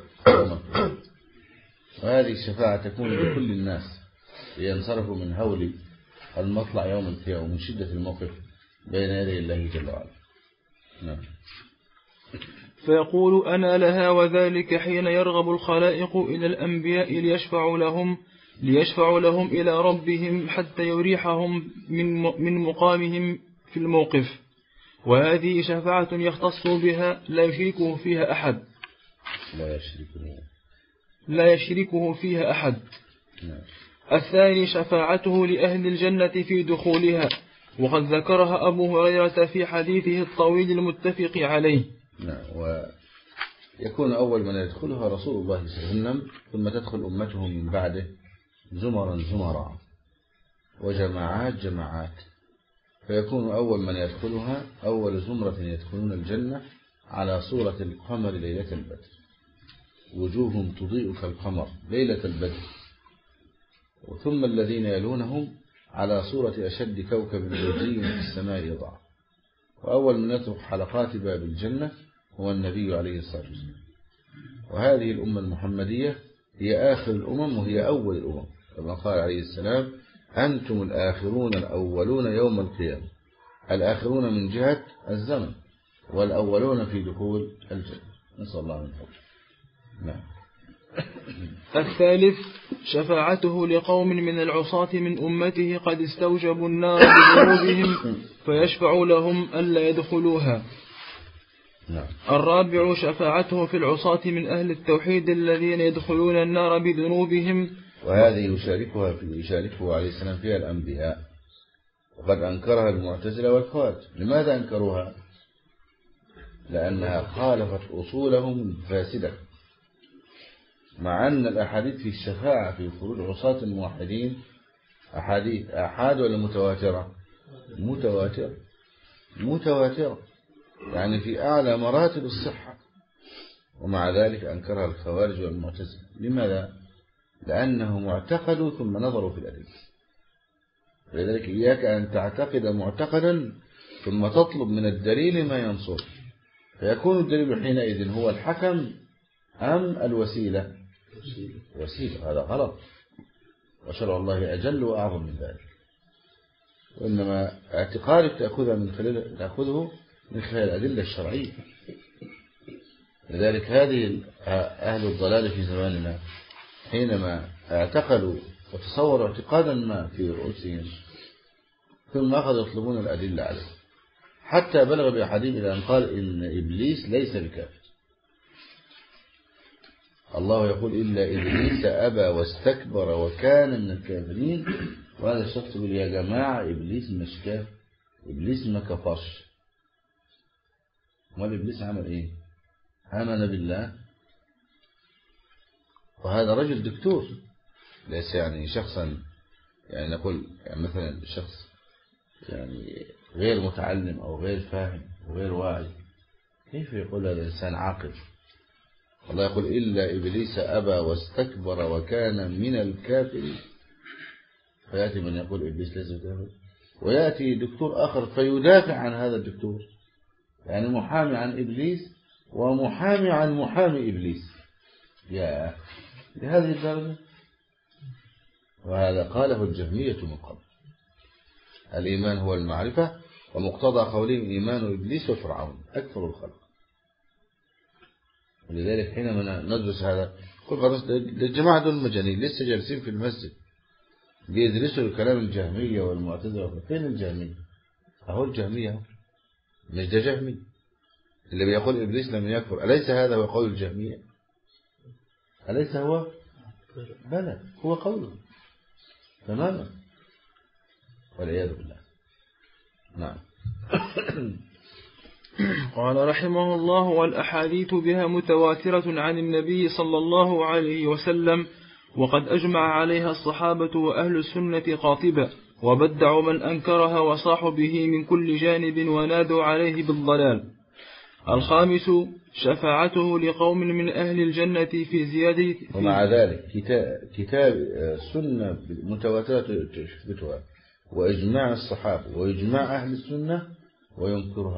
وهذه الشفاعة تكون لكل الناس لينصرفوا من هول المطلع يوم القيامة ومن شدة الموقف بين يدي الله جل وعلا. نعم. فيقول: أنا لها، وذلك حين يرغب الخلائق إلى الأنبياء ليشفعوا لهم إلى ربهم حتى يريحهم من مقامهم في الموقف. وهذه شفاعة يختص بها لا يشركه فيها أحد. الثاني شفاعته لأهل الجنة في دخولها، وقد ذكرها أبو هريرة في حديثه الطويل المتفق عليه. ويكون أول من يدخلها رسول الله صلى الله عليه وسلم، ثم تدخل أمته من بعده زمرا زمرا وجماعات جماعات، فيكون أول من يدخلها أول زمرة يدخلون الجنة على صورة القمر ليلة البدر، وجوههم تضيء كالقمر ليلة البدر، ثم الذين يلونهم على صورة أشد كوكب دري في السماء يضع. وأول من يترك حلقات باب الجنة هو النبي عليه الصلاة والسلام. وهذه الأمة المحمدية هي آخر الأمم وهي أول الأمم، كما قال عليه السلام: أنتم الآخرون الأولون يوم القيامة، الآخرون من جهة الزمن والأولون في دخول الجنة. نسأل الله من فضله. نعم. الثالث شفاعته لقوم من العصاة من أمته قد استوجبوا النار بذنوبهم فيشفع لهم ألا يدخلوها. الرابع شفاعته في العصاة من أهل التوحيد الذين يدخلون النار بذنوبهم، وهذه يشاركه عليه السلام فيها الأنبياء، وقد أنكرها المعتزلة والخوارج. لماذا أنكروها؟ لأنها خالفت أصولهم الفاسدة، مع أن الأحاديث في الشفاعة في خروج عصاة الموحدين أحاديث آحاد ولا متواترة؟ متواترة، يعني في أعلى مراتب الصحة، ومع ذلك أنكرها الخوارج والمعتزلة. لماذا؟ لأنهم اعتقدوا ثم نظروا في الأدلة. لذلك إياك أن تعتقد معتقدا ثم تطلب من الدليل ما ينصر، فيكون الدليل حينئذ هو الحكم أم الوسيلة؟ وسيلة. هذا غلط، وشرع الله أجل وأعظم من ذلك. وإنما اعتقادك تأخذه من خلال الأدلة الشرعية. لذلك هذه أهل الضلال في زماننا حينما اعتقلوا وتصوروا اعتقادا ما في رؤوسهم ثم أخذوا يطلبون الأدلة عليه، حتى بلغ بأحدهم إلى أن قال إن إبليس ليس بكافر. الله يقول إلا إبليس أبى واستكبر وكان من الكافرين. وهذا الشخص يقول يا جماعة إبليس مش كافر، إبليس ما كفرش. امال إبليس عمل إيه؟ آمن بالله. وهذا رجل دكتور، ليس يعني شخصا يعني نقول يعني مثلا شخص يعني غير متعلم أو غير فاهم وغير واعي. كيف يقول هذا إنسان عاقل؟ الله يقول إلا إبليس أبى واستكبر وكان من الكافرين. فيأتي من يقول إبليس ليس بكافر، ويأتي دكتور آخر فيدافع عن هذا الدكتور، يعني محامي عن إبليس ومحامي عن محامي إبليس. يا لهذه الدرجة. وهذا قاله الجهمية من قبل. الإيمان هو المعرفة، ومقتضى قولهم إيمان إبليس وفرعون أكثر الخلق. ولذلك حينما ندرس هذا قل خلاص الجماعة دول مجانين لسه جالسين في المسجد بيدرسوا الكلام الجهمية والمعتزلة. فين الجهمية؟ أهو الجهمية مش ده جهمي اللي بيقول إبليس لم يكفر. أليس هذا هو قول الجهمية؟ أليس هو؟ بلى هو قوله تماما والعياذ بالله. نعم. قال رحمه الله: والأحاديث بها متواترة عن النبي صلى الله عليه وسلم، وقد أجمع عليها الصحابة وأهل السنة قاطبة، وبدعوا من أنكرها وصاحوا به من كل جانب ونادوا عليه بالضلال. الخامس شفاعته لقوم من أهل الجنة في زيادة. ومع ذلك كتاب سنة متواترة تثبتها وإجماع الصحابة وإجماع أهل السنة وينكرها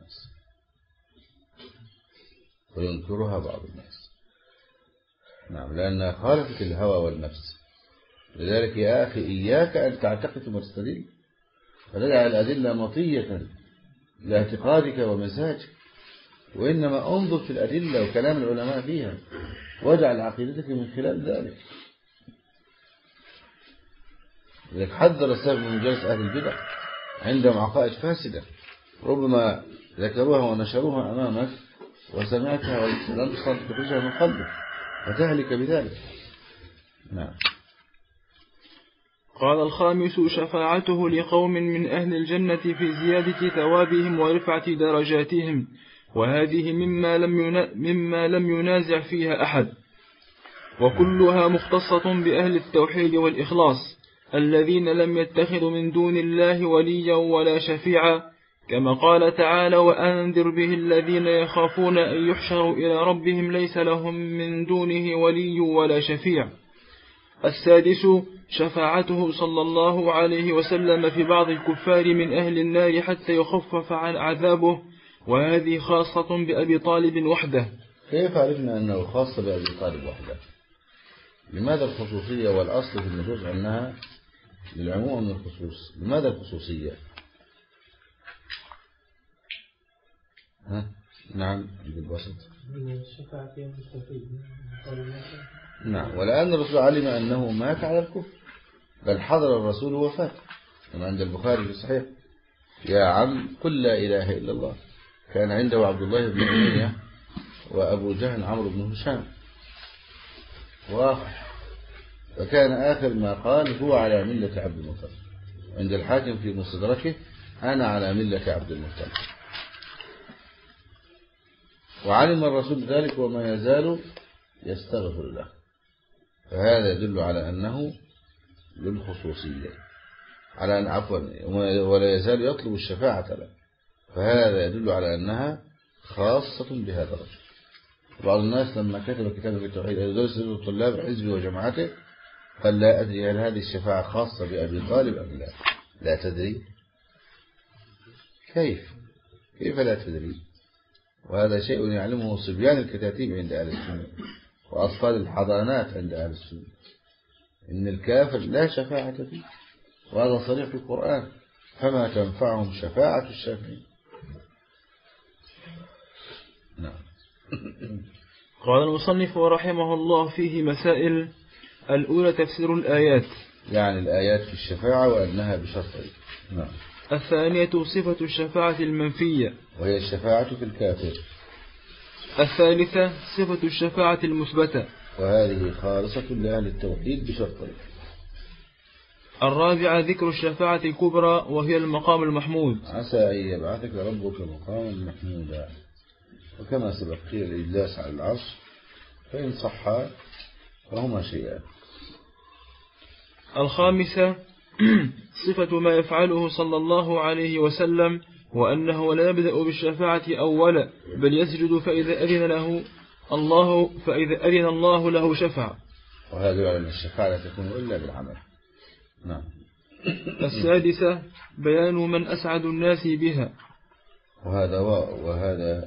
بعض الناس. نعم، لأنها خالفت الهوى والنفس. لذلك يا أخي إياك أن تعتقد وتستدل فتجعل الأدلة مطية لاعتقادك ومزاجك، وإنما انظر في الأدلة وكلام العلماء فيها واجعل عقيدتك من خلال ذلك. لذلك حذر السلف من مجالس أهل البدع عندهم عقائد فاسدة ربما ذكروها ونشروها أمامك وسمعتها ولم تستطع تخرجها من قلبك فتهلك بذلك. نعم. قال الخامس شفاعته لقوم من أهل الجنة في زيادة ثوابهم ورفعة درجاتهم، وهذه مما لم ينازع فيها أحد، وكلها مختصة بأهل التوحيد والإخلاص الذين لم يتخذوا من دون الله وليا ولا شفيعا، كما قال تعالى: وأنذر به الذين يخافون أن يحشروا إلى ربهم ليس لهم من دونه ولي ولا شفيع. السادس شفاعته صلى الله عليه وسلم في بعض الكفار من أهل النار حتى يخفف عن عذابه، وهذه خاصة بأبي طالب وحده. كيف عرفنا أنه خاص بأبي طالب وحده؟ لماذا الخصوصية والأصل في النصوص أنها للعموم من الخصوص؟ لماذا الخصوصية؟ نعم بالبسط. نعم، ولأن الرسول علم أنه مات على الكفر، بل حضر الرسول وفاة كما عند البخاري في الصحيح: يا عم قل لا إله إلا الله. كان عنده عبد الله بن أمية وأبو جهل عمرو بن هشام فكان آخر ما قال هو على ملة عبد المطلب. عند الحاكم في مستدركه: أنا على ملة عبد المطلب. وعلم الرسول ذلك وما يزال يستغفر له، فهذا يدل على أنه للخصوصية، على أن عفوا ولا يزال يطلب الشفاعة له، فهذا يدل على أنها خاصة بهذا الرجل. بعض الناس لما كتب كتابه في التوحيد يدرس الطلاب حزبه وجماعته قال: لا أدري هل هذه الشفاعة خاصة بأبي طالب أم لا. لا تدري؟ كيف لا تدري؟ وهذا شيء يعلمه صبيان الكتاتيب عند أهل السنة وأطفال الحضانات عند أهل السنة، إن الكافر لا شفاعة فيه، وهذا صريح في القرآن: فما تنفعهم شفاعة الشافعين. نعم. قال المصنف رحمه الله فيه مسائل. الأولى تفسير الآيات، يعني الآيات في الشفاعة وأنها بشرطين. نعم. الثانية صفة الشفاعة المنفية وهي الشفاعة في الكافر. الثالثة صفة الشفاعة المثبتة، وهذه خالصة لأهل التوحيد بشرطين. الرابعة ذكر الشفاعة الكبرى وهي المقام المحمود. عسى أن يبعثك ربك مقاما محمودا، وكما سبق قيل الإجلاس على العرش، فإن صحا فهما شيئان. الخامسة صفة ما يفعله صلى الله عليه وسلم، وأنه لا يبدأ بالشفاعة أولا بل يسجد فإذا أذن الله له شفع. وهذا يعني الشفاعة لا تكون إلا بالعمل. نعم. السادسة بيان من أسعد الناس بها، وهذا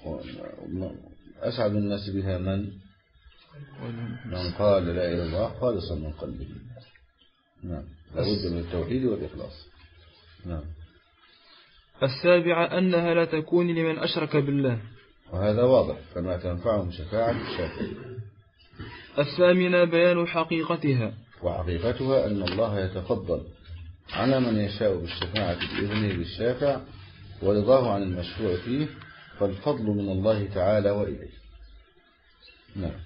أسعد الناس بها من قال لا إله إلا الله خالصا من قلبه. نعم. لابد من التوحيد والإخلاص. نعم. السابعة أنها لا تكون لمن أشرك بالله، وهذا واضح كما تنفعهم شفاعة الشافعين. الثامنة بيان حقيقتها، وحقيقتها أن الله يتفضل على من يشاء بالشفاعة بإذنه للشافع ورضاه عن المشروع فيه، فالفضل من الله تعالى وإليه. نعم.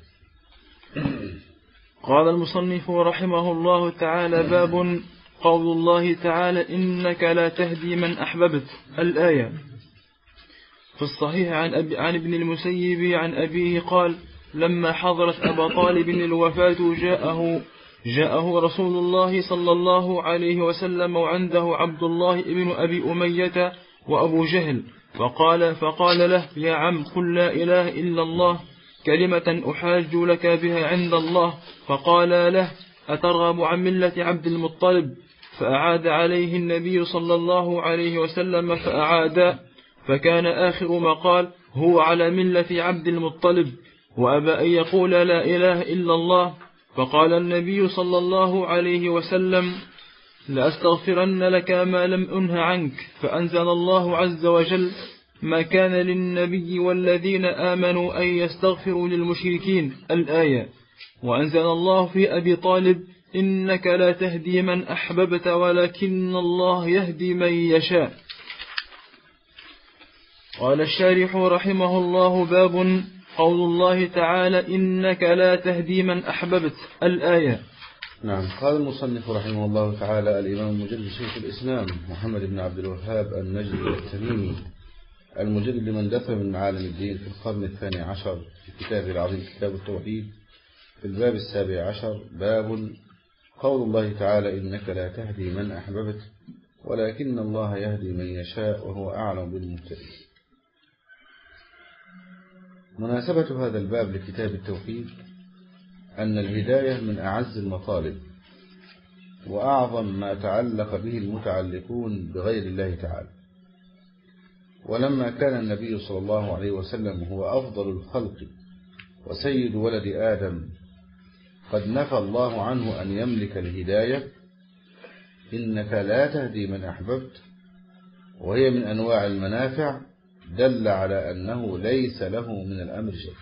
قال المصنف رحمه الله تعالى باب قول الله تعالى إنك لا تهدي من أحببت، الآية. في الصحيح عن ابن المسيب عن أبيه قال لما حضرت أبا طالب الوفاة جاءه رسول الله صلى الله عليه وسلم وعنده عبد الله ابن أبي أمية وأبو جهل، فقال له يا عم قل لا إله إلا الله كلمة أحاج لك بها عند الله. فقال له أترغب عن ملة عبد المطلب؟ فأعاد عليه النبي صلى الله عليه وسلم فأعاد، فكان آخر ما قال هو على ملة عبد المطلب، وأبى أن يقول لا إله إلا الله. فقال النبي صلى الله عليه وسلم لأستغفرن لك ما لم أنه عنك. فأنزل الله عز وجل ما كان للنبي والذين آمنوا أن يستغفروا للمشركين، الآية. وأنزل الله في أبي طالب إنك لا تهدي من أحببت ولكن الله يهدي من يشاء. قال الشارح رحمه الله باب قول الله تعالى إنك لا تهدي من أحببت، الآية. نعم. قال المصنف رحمه الله تعالى الإمام المجدد شيخ الإسلام محمد بن عبد الوهاب النجدي التميمي المجدد لمن دفع من معالم الدين في القرن 12 في كتابه العظيم كتاب التوحيد في الباب 17 باب قول الله تعالى إنك لا تهدي من أحببت ولكن الله يهدي من يشاء وهو أعلم بالمهتدين. مناسبة هذا الباب لكتاب التوحيد أن الهداية من أعز المطالب وأعظم ما تعلق به المتعلقون بغير الله تعالى. ولما كان النبي صلى الله عليه وسلم هو أفضل الخلق وسيد ولد آدم قد نفى الله عنه أن يملك الهداية إنك لا تهدي من أحببت، وهي من أنواع المنافع، دل على أنه ليس له من الأمر شيء.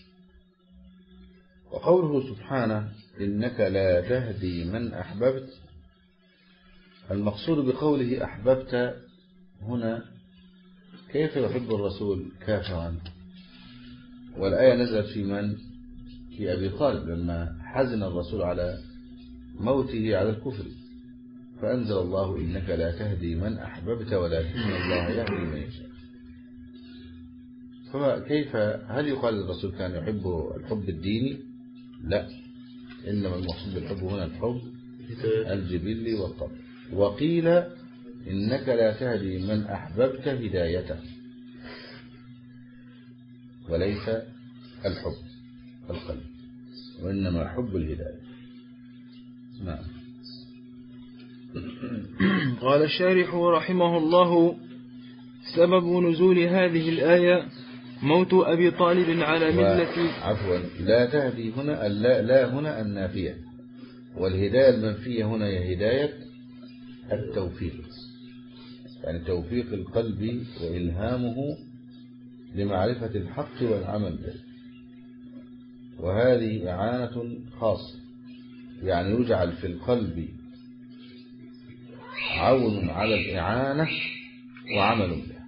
وقوله سبحانه إنك لا تهدي من أحببت، المقصود بقوله أحببت هنا كيف يحب الرسول كافرا، والآية نزلت في من؟ في أبي طالب لما حزن الرسول على موته على الكفر، فأنزل الله إنك لا تهدي من أحببت ولكن الله يهدي من يشاء. فكيف هل يقال الرسول كان يحب الحب الديني؟ لا، إنما المقصود بالحب هنا الحب الجبلي والطبع. وقيل إنك لا تهدي من أحببت هدايته وليس الحب القلب، وإنما حب الهداية. نعم. قال الشارح رحمه الله سبب نزول هذه الآية موت أبي طالب على ملة لا تهدي هنا لا هنا النافية، والهداية المنفية هنا هي هداية التوفيق، يعني توفيق القلب وإلهامه لمعرفة الحق والعمل به. وهذه إعانة خاصة، يعني يجعل في القلب عون على الإعانة وعمل بها.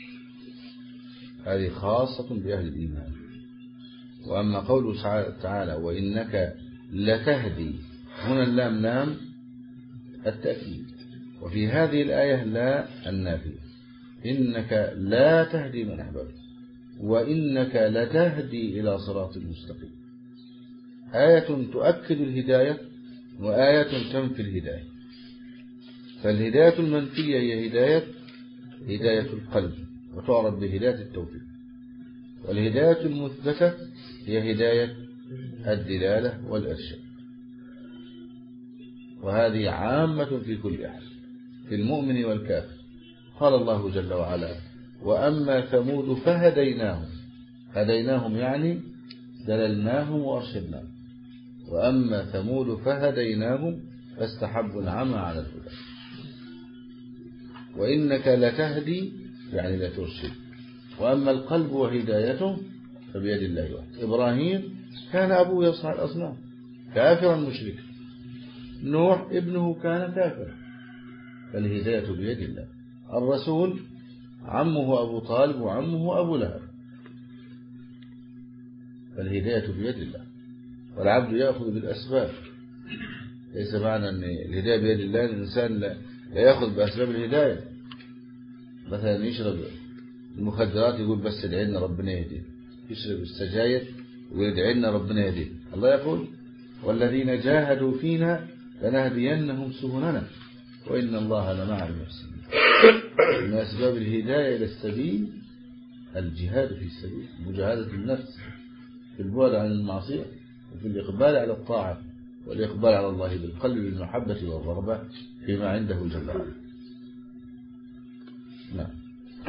هذه خاصة بأهل الإيمان. وأما قوله تعالى وإنك لتهدي، هنا اللام لام التأكيد، وفي هذه الآية لا النافية، إنك لا تهدي من أحببت، وإنك لتهدي إلى صراط مستقيم. آية تؤكد الهداية وآية تنفي الهداية. فالهداية المنفية هي هداية القلب، وتعرف بهداية التوفيق. والهداية المثبتة هي هداية الدلالة والإرشاد. وهذه عامة في كل أحد، في المؤمن والكافر. قال الله جل وعلا وأما ثمود فهديناهم، هديناهم يعني دللناهم وأرشدناهم. وأما ثمود فهديناهم فاستحبوا العمى على الهدى. وإنك لتهدي يعني لا ترشد. وأما القلب وهدايته فبيد الله وحده. إبراهيم كان أبوه يصنع الأصنام كافرا مشركا، نوح ابنه كان كافرا، فالهداية بيد الله. الرسول عمه أبو طالب وعمه أبو لهب، فالهداية بيد الله. والعبد يأخذ بالأسباب، ليس معنى أن الهداية بيد الله الإنسان لا يأخذ بأسباب الهداية. مثلا يشرب المخدرات يقول بس ادعي لنا ربنا يهديه، يشرب السجاير ويقول ادعي لنا ربنا يهديه. الله يقول والذين جاهدوا فينا لنهدينهم سبلنا وإن الله لمع المحسنين. من أسباب الهداية إلى السبيل الجهاد في السبيل، مجاهدة النفس في البعد عن المعصية، وفي الإقبال على الطاعة والإقبال على الله بالقلب بالمحبة والرغبة فيما عنده جل وعلا. نعم.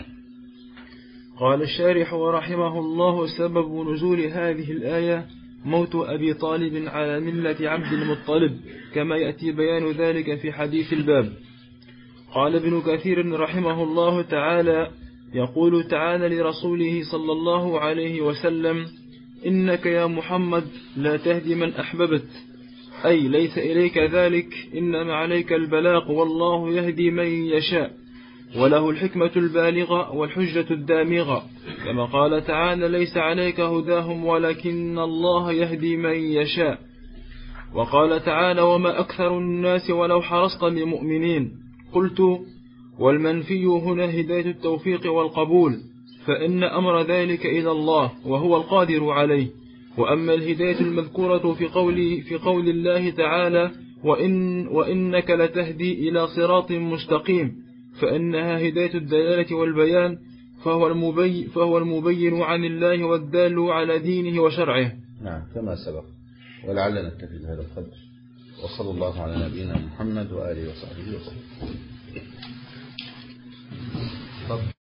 قال الشارح ورحمه الله سبب نزول هذه الآية موت أبي طالب على ملة عبد المطلب، كما يأتي بيان ذلك في حديث الباب. قال ابن كثير رحمه الله تعالى يقول تعالى لرسوله صلى الله عليه وسلم إنك يا محمد لا تهدي من أحببت، أي ليس إليك ذلك، إنما عليك البلاغ، والله يهدي من يشاء وله الحكمة البالغة والحجة الدامغة، كما قال تعالى ليس عليك هداهم ولكن الله يهدي من يشاء. وقال تعالى وما أكثر الناس ولو حرصت بمؤمنين. قلت والمنفي هنا هداية التوفيق والقبول، فإن أمر ذلك إلى الله وهو القادر عليه. وأما الهداية المذكورة في قول الله تعالى وإنك لتهدي إلى صراط مستقيم، فإنها هداية الدلالة والبيان، فهو المبين عن الله والدال على دينه وشرعه. نعم كما سبق. ولعلنا نكتفي بهذا القدر، وصلى الله على نبينا محمد وآله وصحبه وسلم.